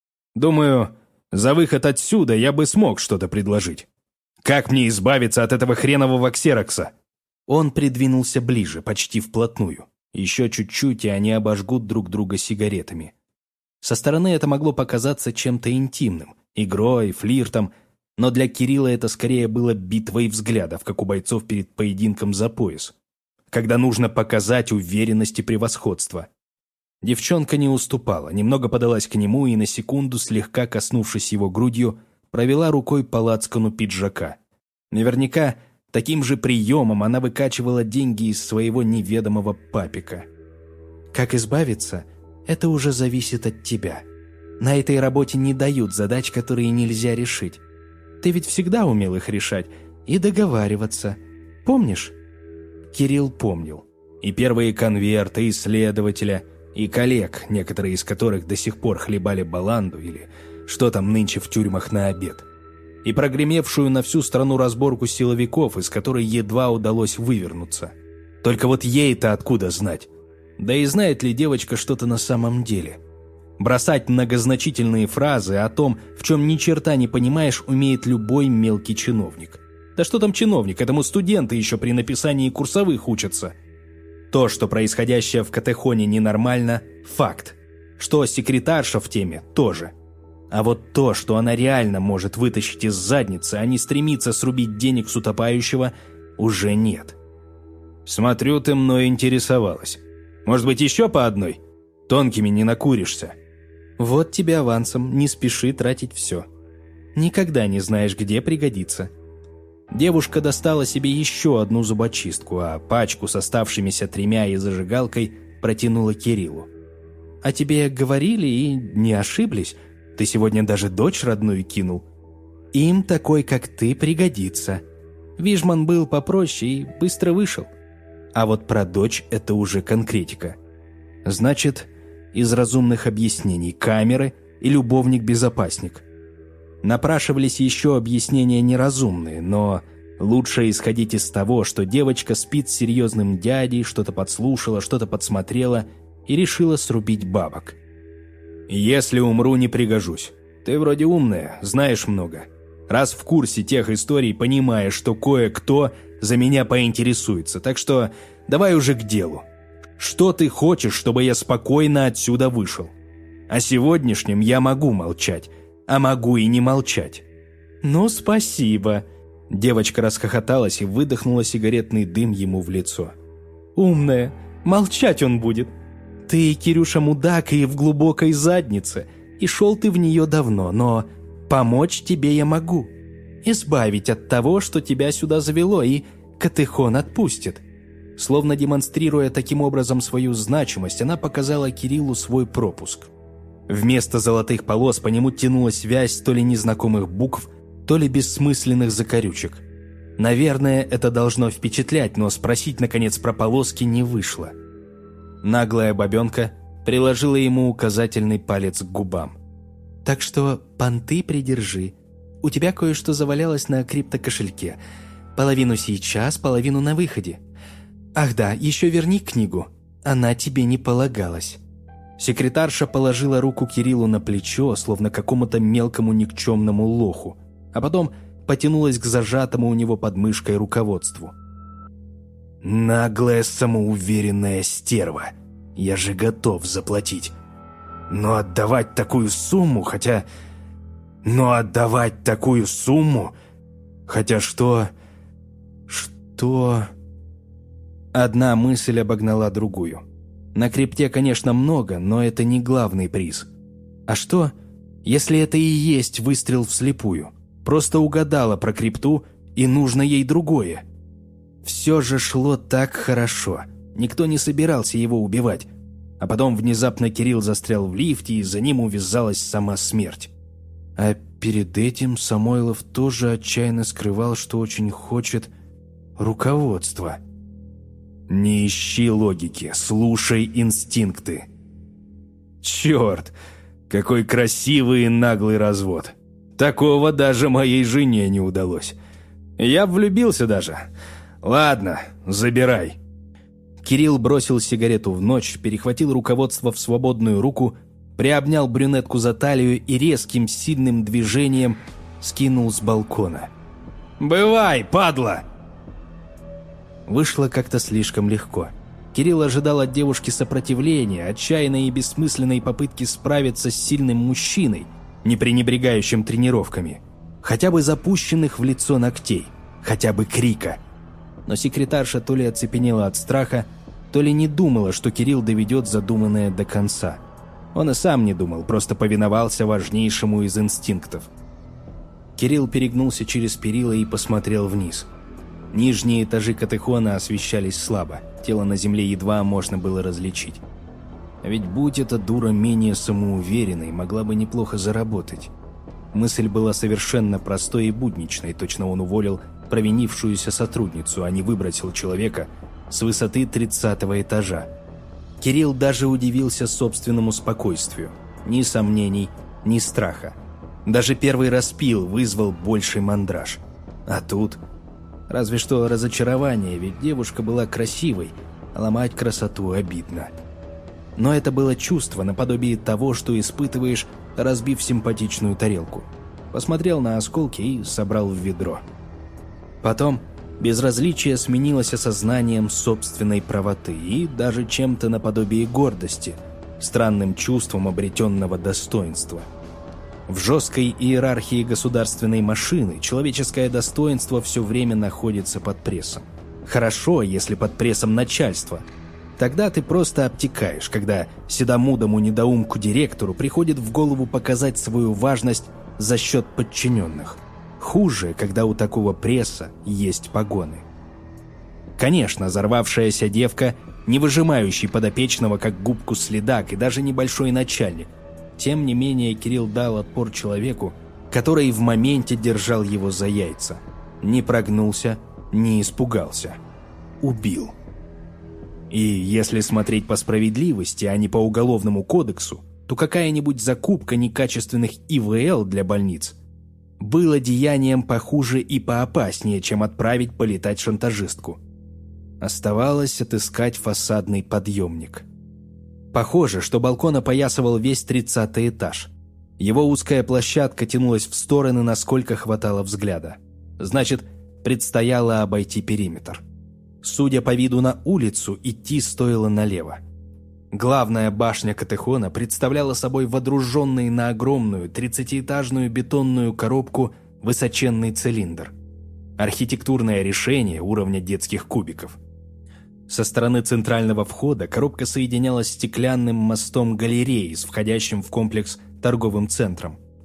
Speaker 1: Думаю, за выход отсюда я бы смог что-то предложить. Как мне избавиться от этого хренового ксерокса? Он придвинулся ближе, почти вплотную. Еще чуть-чуть, и они обожгут друг друга сигаретами. Со стороны это могло показаться чем-то интимным, игрой, флиртом, но для Кирилла это скорее было битвой взглядов, как у бойцов перед поединком за пояс, когда нужно показать уверенность и превосходство. Девчонка не уступала, немного подалась к нему и на секунду, слегка коснувшись его грудью, провела рукой по лацкану пиджака. Наверняка таким же приемом она выкачивала деньги из своего неведомого папика. Как избавиться, это уже зависит от тебя. На этой работе не дают задач, которые нельзя решить. Ты ведь всегда умел их решать и договариваться. Помнишь? Кирилл помнил. И первые конверты, и следователя, и коллег, некоторые из которых до сих пор хлебали баланду или что там нынче в тюрьмах на обед. И прогремевшую на всю страну разборку силовиков, из которой едва удалось вывернуться. Только вот ей-то откуда знать? Да и знает ли девочка что-то на самом деле? Бросать многозначительные фразы о том, в чем ни черта не понимаешь, умеет любой мелкий чиновник. Да что там чиновник, этому студенты еще при написании курсовых учатся. То, что происходящее в Катехоне ненормально – факт. Что секретарша в теме – тоже. А вот то, что она реально может вытащить из задницы, а не стремиться срубить денег с утопающего, уже нет. Смотрю, ты мной интересовалась. Может быть, еще по одной? Тонкими не накуришься. Вот тебе авансом, не спеши тратить все. Никогда не знаешь, где пригодится. Девушка достала себе еще одну зубочистку, а пачку с оставшимися 3 и зажигалкой протянула Кириллу. А тебе говорили и не ошиблись. Ты сегодня даже дочь родную кинул. Им такой, как ты, пригодится. Вижман был попроще и быстро вышел. А вот про дочь это уже конкретика. Значит, из разумных объяснений камеры и любовник-безопасник. Напрашивались еще объяснения неразумные, но лучше исходить из того, что девочка спит с серьезным дядей, что-то подслушала, что-то подсмотрела и решила срубить бабок. «Если умру, не пригожусь. Ты вроде умная, знаешь много. Раз в курсе тех историй, понимаешь, что кое-кто за меня поинтересуется, так что давай уже к делу. Что ты хочешь, чтобы я спокойно отсюда вышел? О сегодняшнем я могу молчать, а могу и не молчать». «Ну, спасибо». Девочка расхохоталась и выдохнула сигаретный дым ему в лицо. «Умная, молчать он будет. Ты, Кирюша, мудак и в глубокой заднице, и шел ты в нее давно, но Помочь тебе я могу. Избавить от того, что тебя сюда завело, и Катехон отпустит». Словно демонстрируя таким образом свою значимость, она показала Кириллу свой пропуск. Вместо золотых полос по нему тянулась вязь то ли незнакомых букв, то ли бессмысленных закорючек. Наверное, это должно впечатлять, но спросить, наконец, про полоски не вышло. Наглая бабенка приложила ему указательный палец к губам. «Так что понты придержи. У тебя кое-что завалялось на криптокошельке. Половину сейчас, половину на выходе. Ах да, еще верни книгу. Она тебе не полагалась». Секретарша положила руку Кириллу на плечо, словно какому-то мелкому никчемному лоху, а потом потянулась к зажатому у него под мышкой руководству. «Наглая самоуверенная стерва. Я же готов заплатить. Но отдавать такую сумму, хотя что... Одна мысль обогнала другую. На крипте, конечно, много, но это не главный приз. А что, если это и есть выстрел вслепую? Просто угадала про крипту, и нужно ей другое. Все же шло так хорошо. Никто не собирался его убивать. А потом внезапно Кирилл застрял в лифте, и за ним увязалась сама смерть. А перед этим Самойлов тоже отчаянно скрывал, что очень хочет руководства. «Не ищи логики, слушай инстинкты». Черт, какой красивый и наглый развод. Такого даже моей жене не удалось. Я влюбился даже. Ладно, забирай. Кирилл бросил сигарету в ночь, перехватил руководство в свободную руку, приобнял брюнетку за талию и резким сильным движением скинул с балкона. «Бывай, падла!» Вышло как-то слишком легко. Кирилл ожидал от девушки сопротивления, отчаянной и бессмысленной попытки справиться с сильным мужчиной, не пренебрегающим тренировками, хотя бы запущенных в лицо ногтей, хотя бы крика. Но секретарша то ли оцепенела от страха, то ли не думала, что Кирилл доведет задуманное до конца. Он и сам не думал, просто повиновался важнейшему из инстинктов. Кирилл перегнулся через перила и посмотрел вниз. Нижние этажи Катехона освещались слабо, тело на земле едва можно было различить. А ведь будь эта дура менее самоуверенной, могла бы неплохо заработать. Мысль была совершенно простой и будничной, точно он уволил провинившуюся сотрудницу, а не выбросил человека с высоты 30-го этажа. Кирилл даже удивился собственному спокойствию. Ни сомнений, ни страха. Даже первый распил вызвал больший мандраж. А тут... Разве что разочарование, ведь девушка была красивой, а ломать красоту обидно. Но это было чувство наподобие того, что испытываешь, разбив симпатичную тарелку. Посмотрел на осколки и собрал в ведро. Потом безразличие сменилось осознанием собственной правоты и даже чем-то наподобие гордости, странным чувством обретенного достоинства. В жесткой иерархии государственной машины человеческое достоинство все время находится под прессом. Хорошо, если под прессом начальства. Тогда ты просто обтекаешь, когда седомудому недоумку-директору приходит в голову показать свою важность за счет подчиненных. Хуже, когда у такого пресса есть погоны. Конечно, взорвавшаяся девка, не выжимающий подопечного как губку следак и даже небольшой начальник. Тем не менее, Кирилл дал отпор человеку, который в моменте держал его за яйца. Не прогнулся, не испугался. Убил. И если смотреть по справедливости, а не по уголовному кодексу, то какая-нибудь закупка некачественных ИВЛ для больниц было деянием похуже и поопаснее, чем отправить полетать шантажистку. Оставалось отыскать фасадный подъемник. Похоже, что балкон опоясывал весь 30-й этаж. Его узкая площадка тянулась в стороны, насколько хватало взгляда. Значит, предстояло обойти периметр. Судя по виду на улицу, идти стоило налево. Главная башня Катехона представляла собой водруженный на огромную 30-этажную бетонную коробку высоченный цилиндр. Архитектурное решение уровня детских кубиков. Со стороны центрального входа коробка соединялась с стеклянным мостом галереи с входящим в комплекс торговым центром.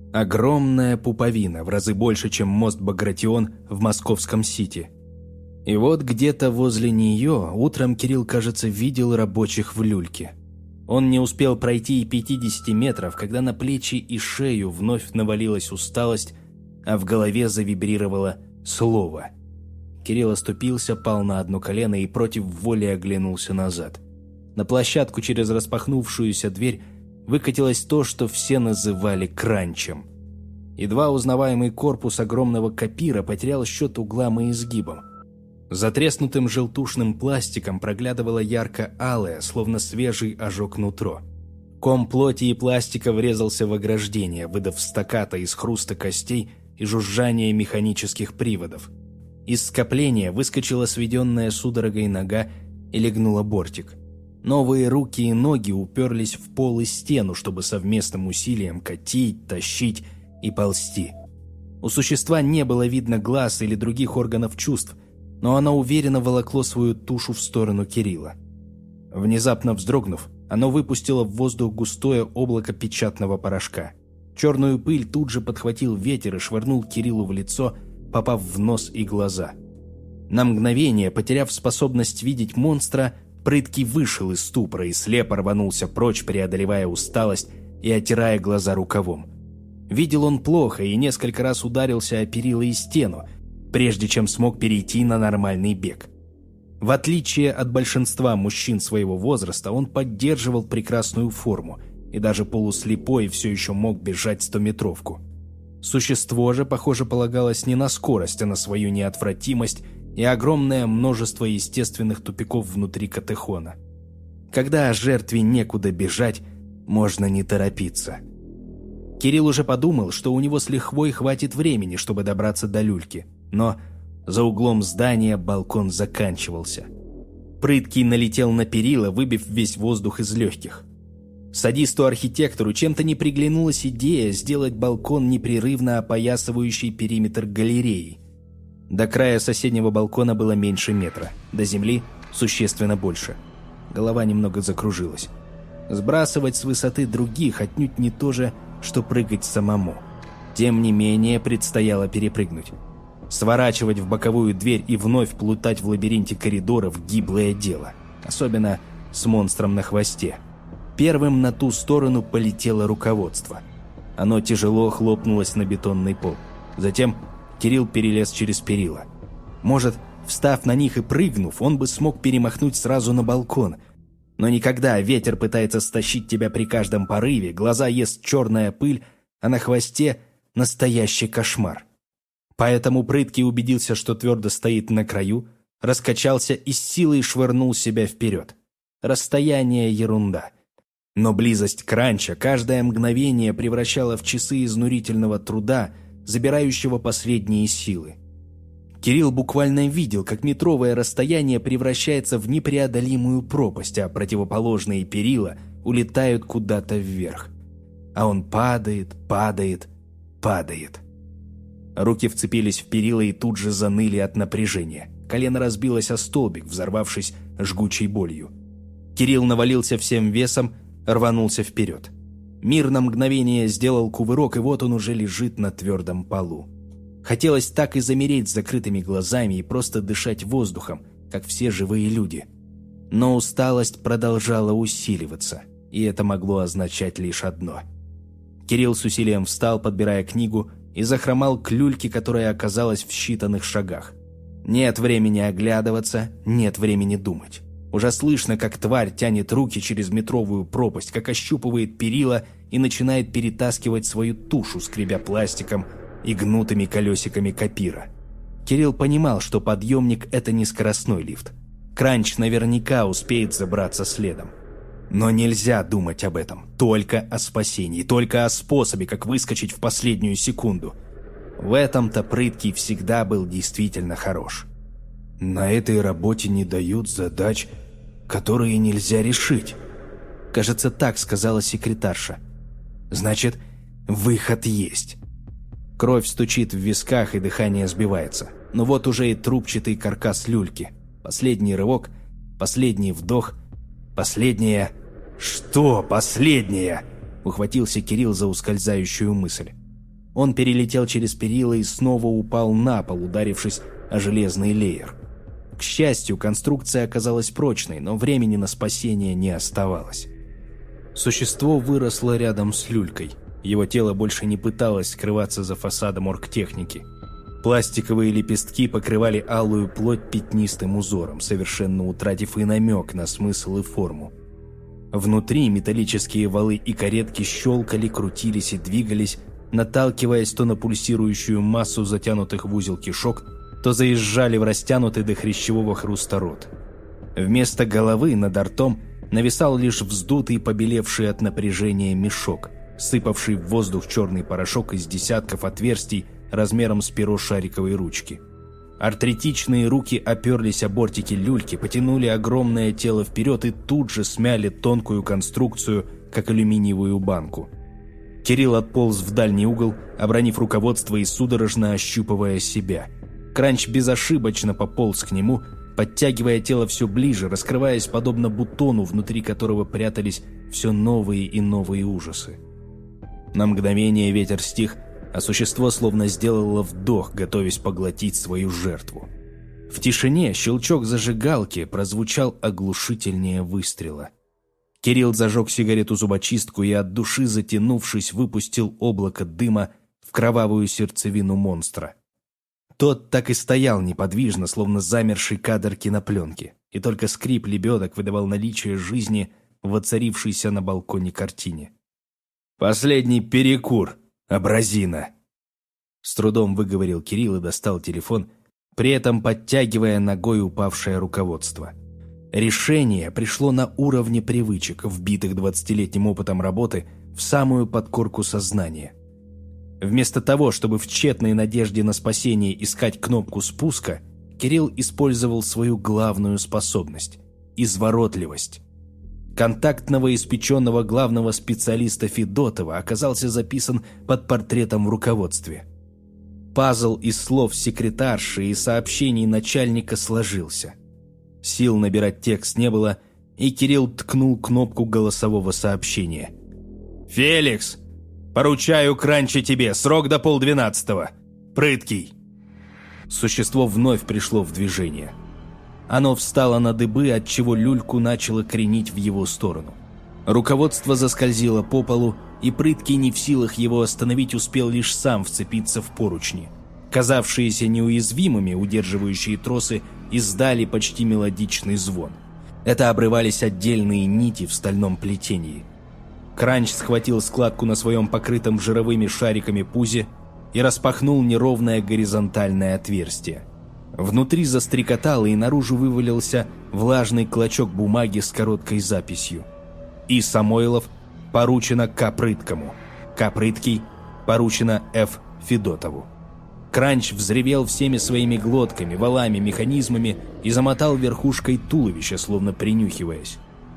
Speaker 1: Огромная пуповина, в разы больше, чем мост Багратион в московском Сити. И вот где-то возле нее утром Кирилл, кажется, видел рабочих в люльке. Он не успел пройти и 50 метров, когда на плечи и шею вновь навалилась усталость, а в голове завибрировало слово. Кирилл оступился, пал на одно колено и против воли оглянулся назад. На площадку через распахнувшуюся дверь выкатилось то, что все называли кранчем. Едва узнаваемый корпус огромного копира потерял счет углам и изгибам. За треснутым желтушным пластиком проглядывало ярко-алое, словно свежий ожог нутро. Ком плоти и пластика врезался в ограждение, выдав стаккато из хруста костей и жужжания механических приводов. Из скопления выскочила сведенная судорогой нога и легнула бортик. Новые руки и ноги уперлись в пол и стену, чтобы совместным усилием катить, тащить и ползти. У существа не было видно глаз или других органов чувств, но оно уверенно волокло свою тушу в сторону Кирилла. Внезапно вздрогнув, оно выпустило в воздух густое облако печатного порошка. Черную пыль тут же подхватил ветер и швырнул Кириллу в лицо, попав в нос и глаза. На мгновение, потеряв способность видеть монстра, прыткий вышел из ступора и слепо рванулся прочь, преодолевая усталость и отирая глаза рукавом. Видел он плохо и несколько раз ударился о перила и стену, прежде чем смог перейти на нормальный бег. В отличие от большинства мужчин своего возраста, он поддерживал прекрасную форму и даже полуслепой все еще мог бежать 100-метровку. Существо же, похоже, полагалось не на скорость, а на свою неотвратимость и огромное множество естественных тупиков внутри Катехона. Когда жертве некуда бежать, можно не торопиться. Кирилл уже подумал, что у него с лихвой хватит времени, чтобы добраться до люльки, но за углом здания балкон заканчивался. Прыткий налетел на перила, выбив весь воздух из легких. Садисту-архитектору чем-то не приглянулась идея сделать балкон непрерывно опоясывающий периметр галереи. До края соседнего балкона было меньше метра, до земли существенно больше. Голова немного закружилась. Сбрасывать с высоты других отнюдь не то же, что прыгать самому. Тем не менее, предстояло перепрыгнуть. Сворачивать в боковую дверь и вновь плутать в лабиринте коридоров – гиблое дело. Особенно с монстром на хвосте. Первым на ту сторону полетело руководство. Оно тяжело хлопнулось на бетонный пол. Затем Кирилл перелез через перила. Может, встав на них и прыгнув, он бы смог перемахнуть сразу на балкон. Но никогда ветер пытается стащить тебя при каждом порыве, глаза ест черная пыль, а на хвосте настоящий кошмар. Поэтому Прыткий убедился, что твердо стоит на краю, раскачался и с силой швырнул себя вперед. Расстояние – ерунда. Но близость кранча каждое мгновение превращала в часы изнурительного труда, забирающего последние силы. Кирилл буквально видел, как метровое расстояние превращается в непреодолимую пропасть, а противоположные перила улетают куда-то вверх. А он падает, падает, падает. Руки вцепились в перила и тут же заныли от напряжения. Колено разбилось о столбик, взорвавшись жгучей болью. Кирилл навалился всем весом, рванулся вперед. Мир на мгновение сделал кувырок, и вот он уже лежит на твердом полу. Хотелось так и замереть с закрытыми глазами и просто дышать воздухом, как все живые люди. Но усталость продолжала усиливаться, и это могло означать лишь одно. Кирилл с усилием встал, подбирая книгу, и захромал к люльке, которая оказалась в считанных шагах. Нет времени оглядываться, нет времени думать. Уже слышно, как тварь тянет руки через метровую пропасть, как ощупывает перила и начинает перетаскивать свою тушу, скребя пластиком и гнутыми колесиками копира. Кирилл понимал, что подъемник – это не скоростной лифт. Кранч наверняка успеет забраться следом. Но нельзя думать об этом, только о спасении, только о способе, как выскочить в последнюю секунду. В этом-то Прыткий всегда был действительно хорош. На этой работе не дают задач, которые нельзя решить. Кажется, так сказала секретарша. Значит, выход есть. Кровь стучит в висках, и дыхание сбивается. Но вот уже и трубчатый каркас люльки. Последний рывок, последний вдох, последнее... «Что последнее?» — ухватился Кирилл за ускользающую мысль. Он перелетел через перила и снова упал на пол, ударившись о железный леер. К счастью, конструкция оказалась прочной, но времени на спасение не оставалось. Существо выросло рядом с люлькой. Его тело больше не пыталось скрываться за фасадом оргтехники. Пластиковые лепестки покрывали алую плоть пятнистым узором, совершенно утратив и намек на смысл и форму. Внутри металлические валы и каретки щелкали, крутились и двигались, наталкиваясь то на пульсирующую массу затянутых в узел кишок, то заезжали в растянутый до хрящевого хруста рот. Вместо головы над ртом нависал лишь вздутый, побелевший от напряжения мешок, сыпавший в воздух черный порошок из десятков отверстий размером с перо шариковой ручки. Артритичные руки оперлись о бортики люльки, потянули огромное тело вперед и тут же смяли тонкую конструкцию, как алюминиевую банку. Кирилл отполз в дальний угол, обронив руководство и судорожно ощупывая себя. Кранч безошибочно пополз к нему, подтягивая тело все ближе, раскрываясь подобно бутону, внутри которого прятались все новые и новые ужасы. На мгновение ветер стих, а существо словно сделало вдох, готовясь поглотить свою жертву. В тишине щелчок зажигалки прозвучал оглушительнее выстрела. Кирилл зажег сигарету-зубочистку и от души, затянувшись, выпустил облако дыма в кровавую сердцевину монстра. Тот так и стоял неподвижно, словно замерший кадр кинопленки, и только скрип лебедок выдавал наличие жизни в воцарившейся на балконе картине. «Последний перекур, абразина!» С трудом выговорил Кирилл и достал телефон, при этом подтягивая ногой упавшее руководство. Решение пришло на уровне привычек, вбитых 20-летним опытом работы в самую подкорку сознания. Вместо того, чтобы в тщетной надежде на спасение искать кнопку спуска, Кирилл использовал свою главную способность – изворотливость. Контакт новоиспеченного главного специалиста Федотова оказался записан под портретом в руководстве. Пазл из слов секретарши и сообщений начальника сложился. Сил набирать текст не было, и Кирилл ткнул кнопку голосового сообщения. «Феликс! Поручаю Кранче тебе, срок до 11:30. Прыткий!» Существо вновь пришло в движение. Оно встало на дыбы, отчего люльку начало кренить в его сторону. Руководство заскользило по полу, и Прыткий, не в силах его остановить, успел лишь сам вцепиться в поручни. Казавшиеся неуязвимыми, удерживающие тросы, издали почти мелодичный звон. Это обрывались отдельные нити в стальном плетении. Кранч схватил складку на своем покрытом жировыми шариками пузе и распахнул неровное горизонтальное отверстие. Внутри застрекотало, и наружу вывалился влажный клочок бумаги с короткой записью. И. Самойлов поручено К. Прыткому. К. Прыткий поручено Ф. Федотову. Кранч взревел всеми своими глотками, валами, механизмами и замотал верхушкой туловища, словно принюхиваясь.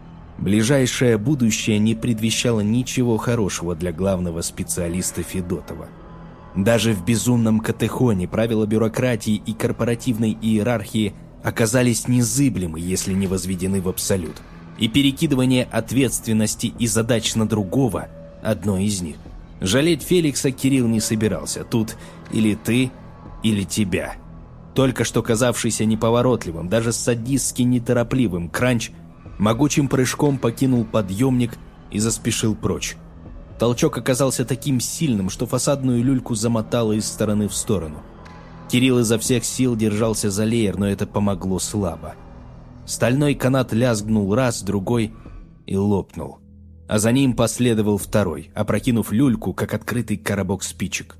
Speaker 1: Ближайшее будущее не предвещало ничего хорошего для главного специалиста Федотова. Даже в безумном Катехоне правила бюрократии и корпоративной иерархии оказались незыблемы, если не возведены в абсолют. И перекидывание ответственности и задач на другого – одно из них. Жалеть Феликса Кирилл не собирался. Тут или ты, или тебя. Только что казавшийся неповоротливым, даже садистски неторопливым Кранч могучим прыжком покинул подъемник и заспешил прочь. Толчок оказался таким сильным, что фасадную люльку замотало из стороны в сторону. Кирилл изо всех сил держался за леер, но это помогло слабо. Стальной канат лязгнул раз, другой и лопнул. А за ним последовал второй, опрокинув люльку, как открытый коробок спичек.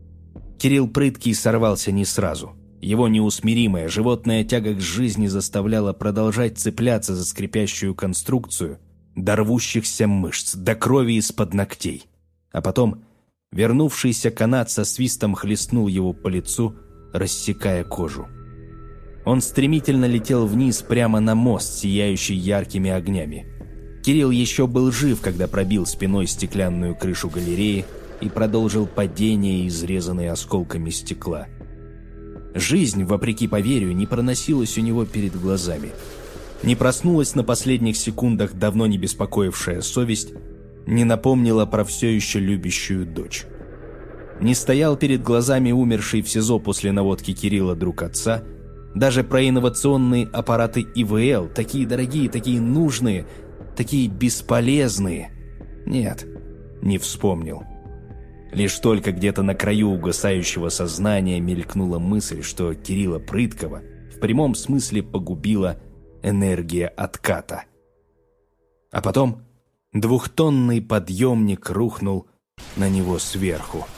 Speaker 1: Кирилл Прыткий сорвался не сразу. Его неусмиримая животная тяга к жизни заставляла продолжать цепляться за скрипящую конструкцию до рвущихся мышц, до крови из-под ногтей. А потом вернувшийся канат со свистом хлестнул его по лицу, рассекая кожу. Он стремительно летел вниз прямо на мост, сияющий яркими огнями. Кирилл еще был жив, когда пробил спиной стеклянную крышу галереи и продолжил падение, изрезанное осколками стекла. Жизнь, вопреки поверью, не проносилась у него перед глазами. Не проснулась на последних секундах давно не беспокоившая совесть, не напомнила про все еще любящую дочь. Не стоял перед глазами умерший в СИЗО после наводки Кирилла друг отца. Даже про инновационные аппараты ИВЛ, такие дорогие, такие нужные, такие бесполезные. Нет, не вспомнил. Лишь только где-то на краю угасающего сознания мелькнула мысль, что Кирилла Прыткова в прямом смысле погубила энергия отката. А потом 2-тонный подъемник рухнул на него сверху.